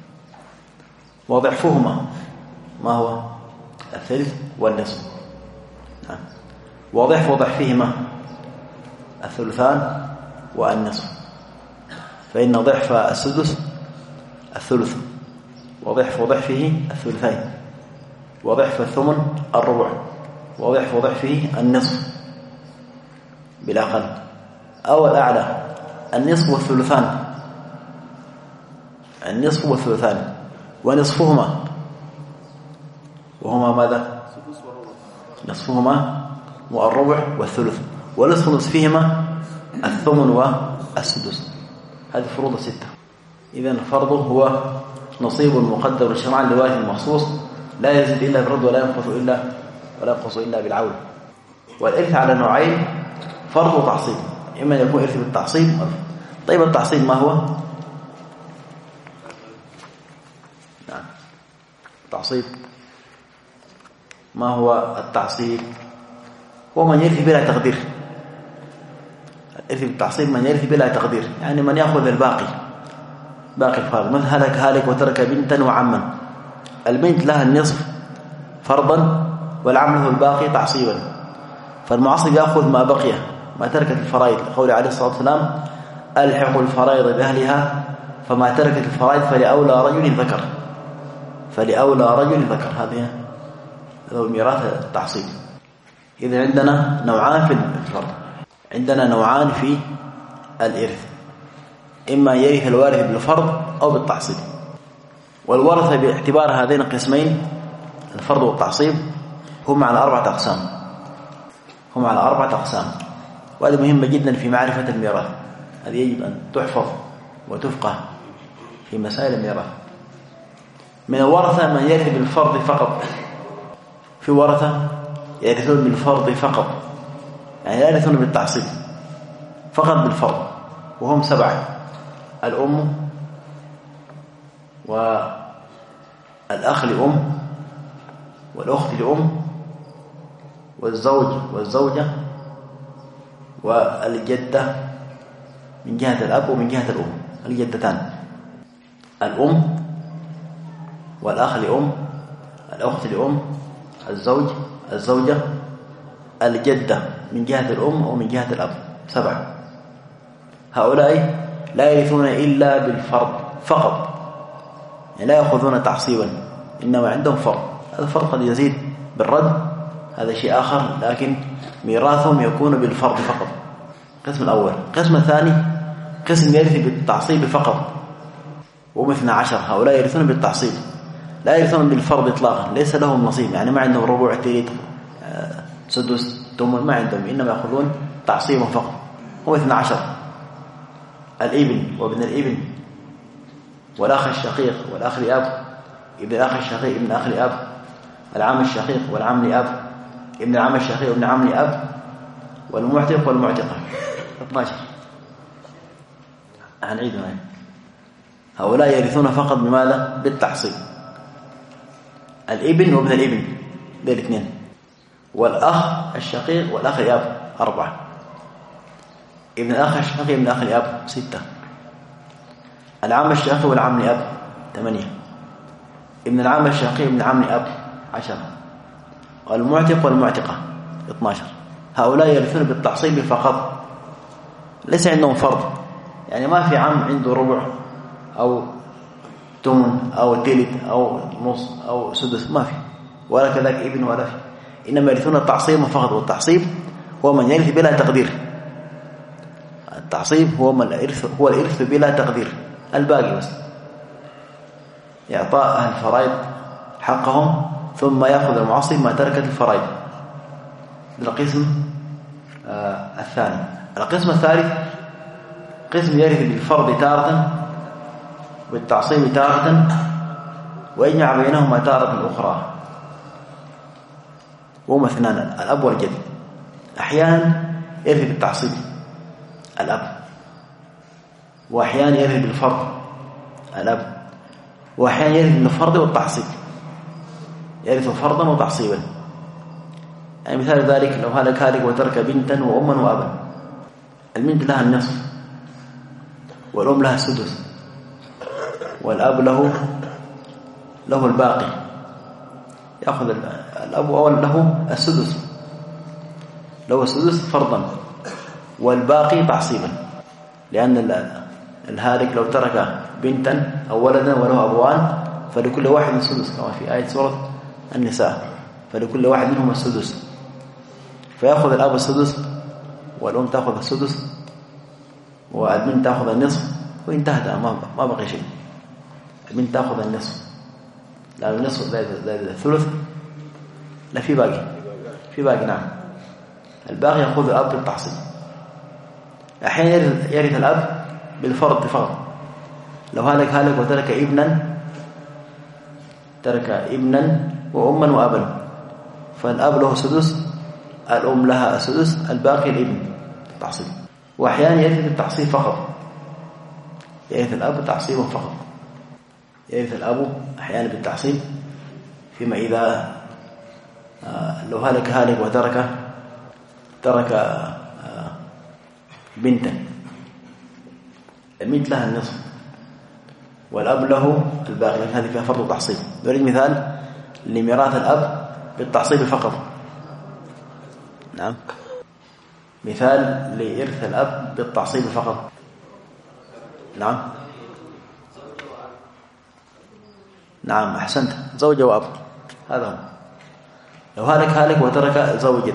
وضعفهما ما هو؟ الثلث والنصف. نعم. وضعف ضعفهما الثلثان والنصف، فإن ضعف السدس الثلث، وضعف ضعفه الثلثين، وضعف الثمن الربع، وضعف ضعفه النصف بالأقل أو الأعلى النصف والثلثان، النصف والثلثان ونصفهما، وهما ماذا؟ نصفهما والربع والثلث، ونصف نصفهما الثمن والسدس. هذه فروض الستة. إذن الفرض هو نصيب مقدر شرعا لوارث مخصوص لا يزيد إلا بالرد ولا ينقص إلا بالعول. والإرث على نوعين: فرض وتعصيب، إما أن يكون إرث بالتعصيب. طيب التعصيب ما هو؟ نعم، التعصيب ما هو؟ التعصيب هو من يرث بلا تقدير. الإرث بالتعصيب من يرث بلا تقدير، يعني من يأخذ الباقي، باقي الفرض. مثل هالك وترك بنتا وعما، البنت لها النصف فرضا والعم له الباقي تعصيبا، فالمعصب يأخذ ما بقي، ما تركت الفرائض، لقول عليه الصلاة والسلام: ألحق الفرائض بأهلها، فما تركت الفرائض فلأولى رجل ذكر، فلأولى رجل ذكر. هذا هو ميراث التعصيب. إذا عندنا نوعان في الفرض، عندنا نوعان في الإرث: إما يرث الوارث بالفرض أو بالتعصيب. والورثة باعتبار هذين القسمين الفرض والتعصيب هم على 4 أقسام، هم على 4 أقسام، وهذا مهمة جدا في معرفة الميراث. هذه يجب أن تحفظ وتفقه في مسائل الميراث. من الورثة من يرث بالفرض فقط، في ورثة يرثون بالفرض فقط، يعني لا يرثون بالتعصيب، فقط بالفرض، وهم 7: الأم والأخ لأم والأخت لأم والزوج والزوجة والجدة من جهة الأب ومن جهة الأم، الجدتان: الأم والأخ لأم، الأخت لأم، الزوج، الزوجة، الجدة من جهة الأم ومن جهة الأب، 7. هؤلاء لا يرثون إلا بالفرض فقط، يعني لا يأخذون تعصيبا، إنما عندهم فرض. هذا الفرض قد يزيد بالرد، هذا شيء آخر، لكن ميراثهم يكون بالفرض فقط. القسم الأول. القسم الثاني قسم يرث بالتعصيب فقط، وهم 12. هؤلاء يرثون بالتعصيب، لا يرثون بالفرض إطلاقا، ليس لهم نصيب، يعني ما عندهم ربع، تلت، سدس، ثمن، ما عندهم، إنما يأخذون تعصيبا فقط. هم 12: الابن وابن الابن والأخ الشقيق والأخ لأب، ابن الأخ الشقيق ابن الأخ لأب، العم الشقيق والعم لأب، ابن العم الشقيق وابن العم لأب، والمعتق والمعتقة، 12. هنعيدها. هؤلاء يرثون فقط بماذا؟ بالتعصيب: الابن وابن الابن، ده 2، والأخ الشقيق والأخ لأب، 4، ابن الأخ الشقيق ابن الأخ لأب، 6، العم الشقيق والعم لأب، 8، ابن العم الشقيق ابن العم لأب، 10، والمعتق والمعتقة، 12. هؤلاء يرثون بالتعصيب فقط، ليس عندهم فرض، يعني ما في عم عنده ربع أو ثمن أو تلت أو نص أو سدس، ما في، ولا كذلك ابن ولا في، إنما يرثون التعصيب فقط. والتعصيب هو من يرث بلا تقدير، التعصيب هو الإرث بلا تقدير، الباقي بس إعطاء أهل الفرائض حقهم، ثم يأخذ المعصب ما تركت الفرائض. القسم الثاني. القسم الثالث قسم يرث بالفرض تارة بالتعصيب تارة، ويجمع بينهما تارة أخرى، وهما 2: الأب والجد. أحيانا يرث بالتعصيب الأب، وأحيانا يرث بالفرض الأب، وأحيانا يرث بالفرض والتعصيب، يرث فرضا وتعصيبا. يعني مثال ذلك: لو هلك وترك بنتا وأما وأبا، البنت لها النصف، والأم لها السدس، والأب له الباقي، يأخذ الأب أولا له السدس، له السدس فرضا، والباقي تعصيبا، لأن الهالك لو ترك بنتا أو ولدا وله أبوان فلكل واحد السدس كما في آية سورة النساء، فلكل واحد منهم السدس، فيأخذ الأب السدس والأم تأخذ السدس والبنت تأخذ النصف وانتهت، ما بقي شيء. البنت تأخذ النصف، لأن النصف زائد الثلث لا في باقي نعم. الباقي يأخذ الأب بالتعصيب. أحيانا يرث الأب بالفرض فقط، لو هالك ترك ابنا وأما وأبا، فالأب له سدس، الأم لها السدس، الباقي الابن بالتعصيب. وأحيانا يرث بالتعصيب فقط، يرث الأب تعصيبا فقط، يرث الأب أحيانا بالتعصيب، فيما إذا لو هالك وترك بنتا، البنت لها النصف والأب له الباقي، لكن هذه فيها فرض وتعصيب. نريد مثال لميراث الأب بالتعصيب فقط. نعم، مثال لإرث الأب بالتعصيب فقط. نعم أحسنت، زوجة وأب، هذا هو. لو هالك وترك زوجة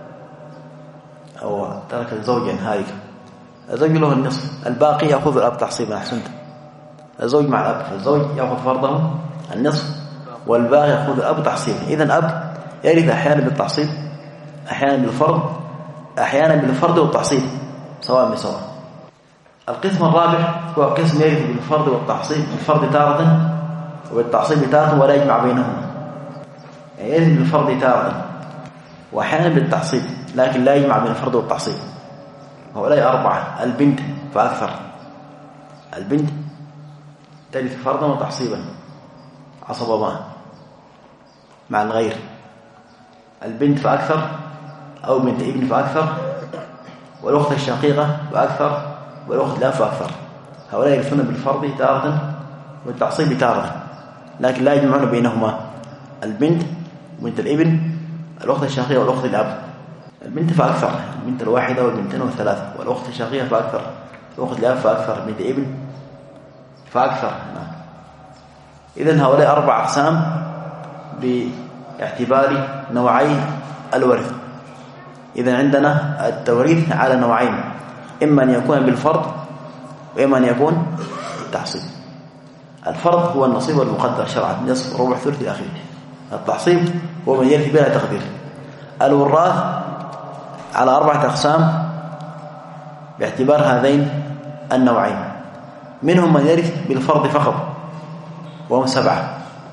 أو ترك زوجا هالك، الزوج له النصف، الباقي يأخذ الأب تعصيبا. أحسنت، الزوج مع الأب، فالزوج يأخذ فرضه النصف والباقي يأخذ الأب تعصيبا. إذن الأب يرث أحيانا بالتعصيب، أحيانا بالفرض، أحيانا بالفرض والتعصيب سواء بسواء. القسم الرابع هو قسم يرث بالفرض والتعصيب، بالفرض تارة وبالتعصيب تارة ولا يجمع بينهما، يعني يرث بالفرض تارة وأحيانا بالتعصيب لكن لا يجمع بين الفرض والتعصيب. هؤلاء أربعة: البنت فأكثر، البنت ترث فرضا وتعصيبا عصبة مع الغير، البنت فأكثر أو بنت ابن فأكثر، والأخت الشقيقة فأكثر، والأخت الأب فأكثر. هؤلاء يرثون بالفرض تارة والتعصيب تارة لكن لا يجمعون بينهما، البنت وبنت الابن، الأخت الشقيقة والأخت الأب. البنت فأكثر، البنت الواحدة والبنتين والثلاثة، والأخت الشقيقة فأكثر، الأخت الأب فأكثر، بنت ابن فأكثر. إذن هؤلاء 4 أقسام باعتبار نوعي الورث. إذن عندنا التوريث على نوعين: إما أن يكون بالفرض وإما أن يكون بالتعصيب. الفرض هو النصيب المقدر شرعا، نصف ربع ثلث إلى آخره. التعصيب هو من يرث بلا تقدير. الوراث على 4 أقسام باعتبار هذين النوعين: منهم من يرث بالفرض فقط وهم 7،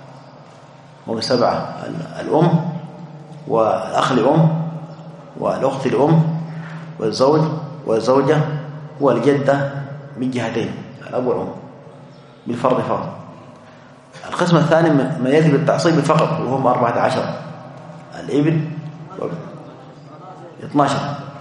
الأم والأخ لأم والأخت لأم والزوج والزوجة والجدة من جهتين، الأب والأم بالفرض فقط. القسم الثاني من يرث بالتعصيب فقط وهم 14: الابن 12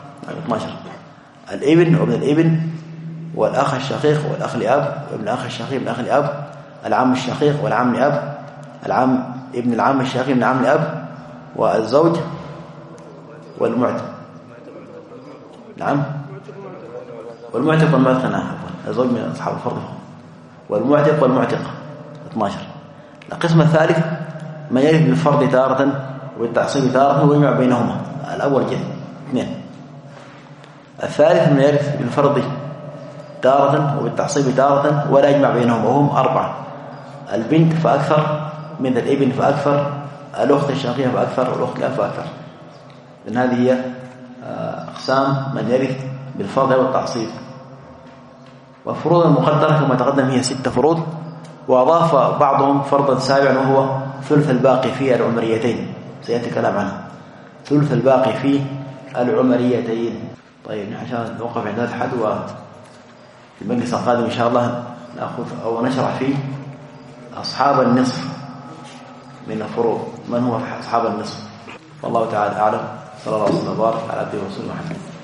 الابن وابن الابن والأخ الشقيق والأخ لأب وابن الأخ الشقيق وابن الأخ لأب، العم الشقيق والعم لأب، العم ابن العم الشقيق ابن العم لأب، والزوج والمعتق. نعم، والمعتق والمعتق، نعم، الزوج من أصحاب الفرض، والمعتق والمعتق 12. القسم الثالث ما يرث بالفرض تارة وبالتعصيب تارة ويجمع بينهما، الأول جد 2. الثالث ما يرث بالفرض تارة وبالتعصيب تارة ولا يجمع بينهما وهم 4: البنت فأكثر، من الابن فأكثر، الأخت الشقيقة فأكثر، والأخت الأب فأكثر. لأن هذه هي أقسام من يرث بالفرض والتعصيب. والفروض المقدرة كما تقدم هي 6 فروض، وأضاف بعضهم فرضا سابعا وهو ثلث الباقي في العمريتين، سيأتي كلام عنه. ثلث الباقي في العمريتين. طيب عشان نوقف عند هذا الحد، وفي المجلس القادم إن شاء الله نأخذ أو نشرح فيه أصحاب النصف من الفروض، من هو أصحاب النصف. والله تعالى أعلم. صلى الله عليه وسلم وبارك على عبده ورسوله محمد.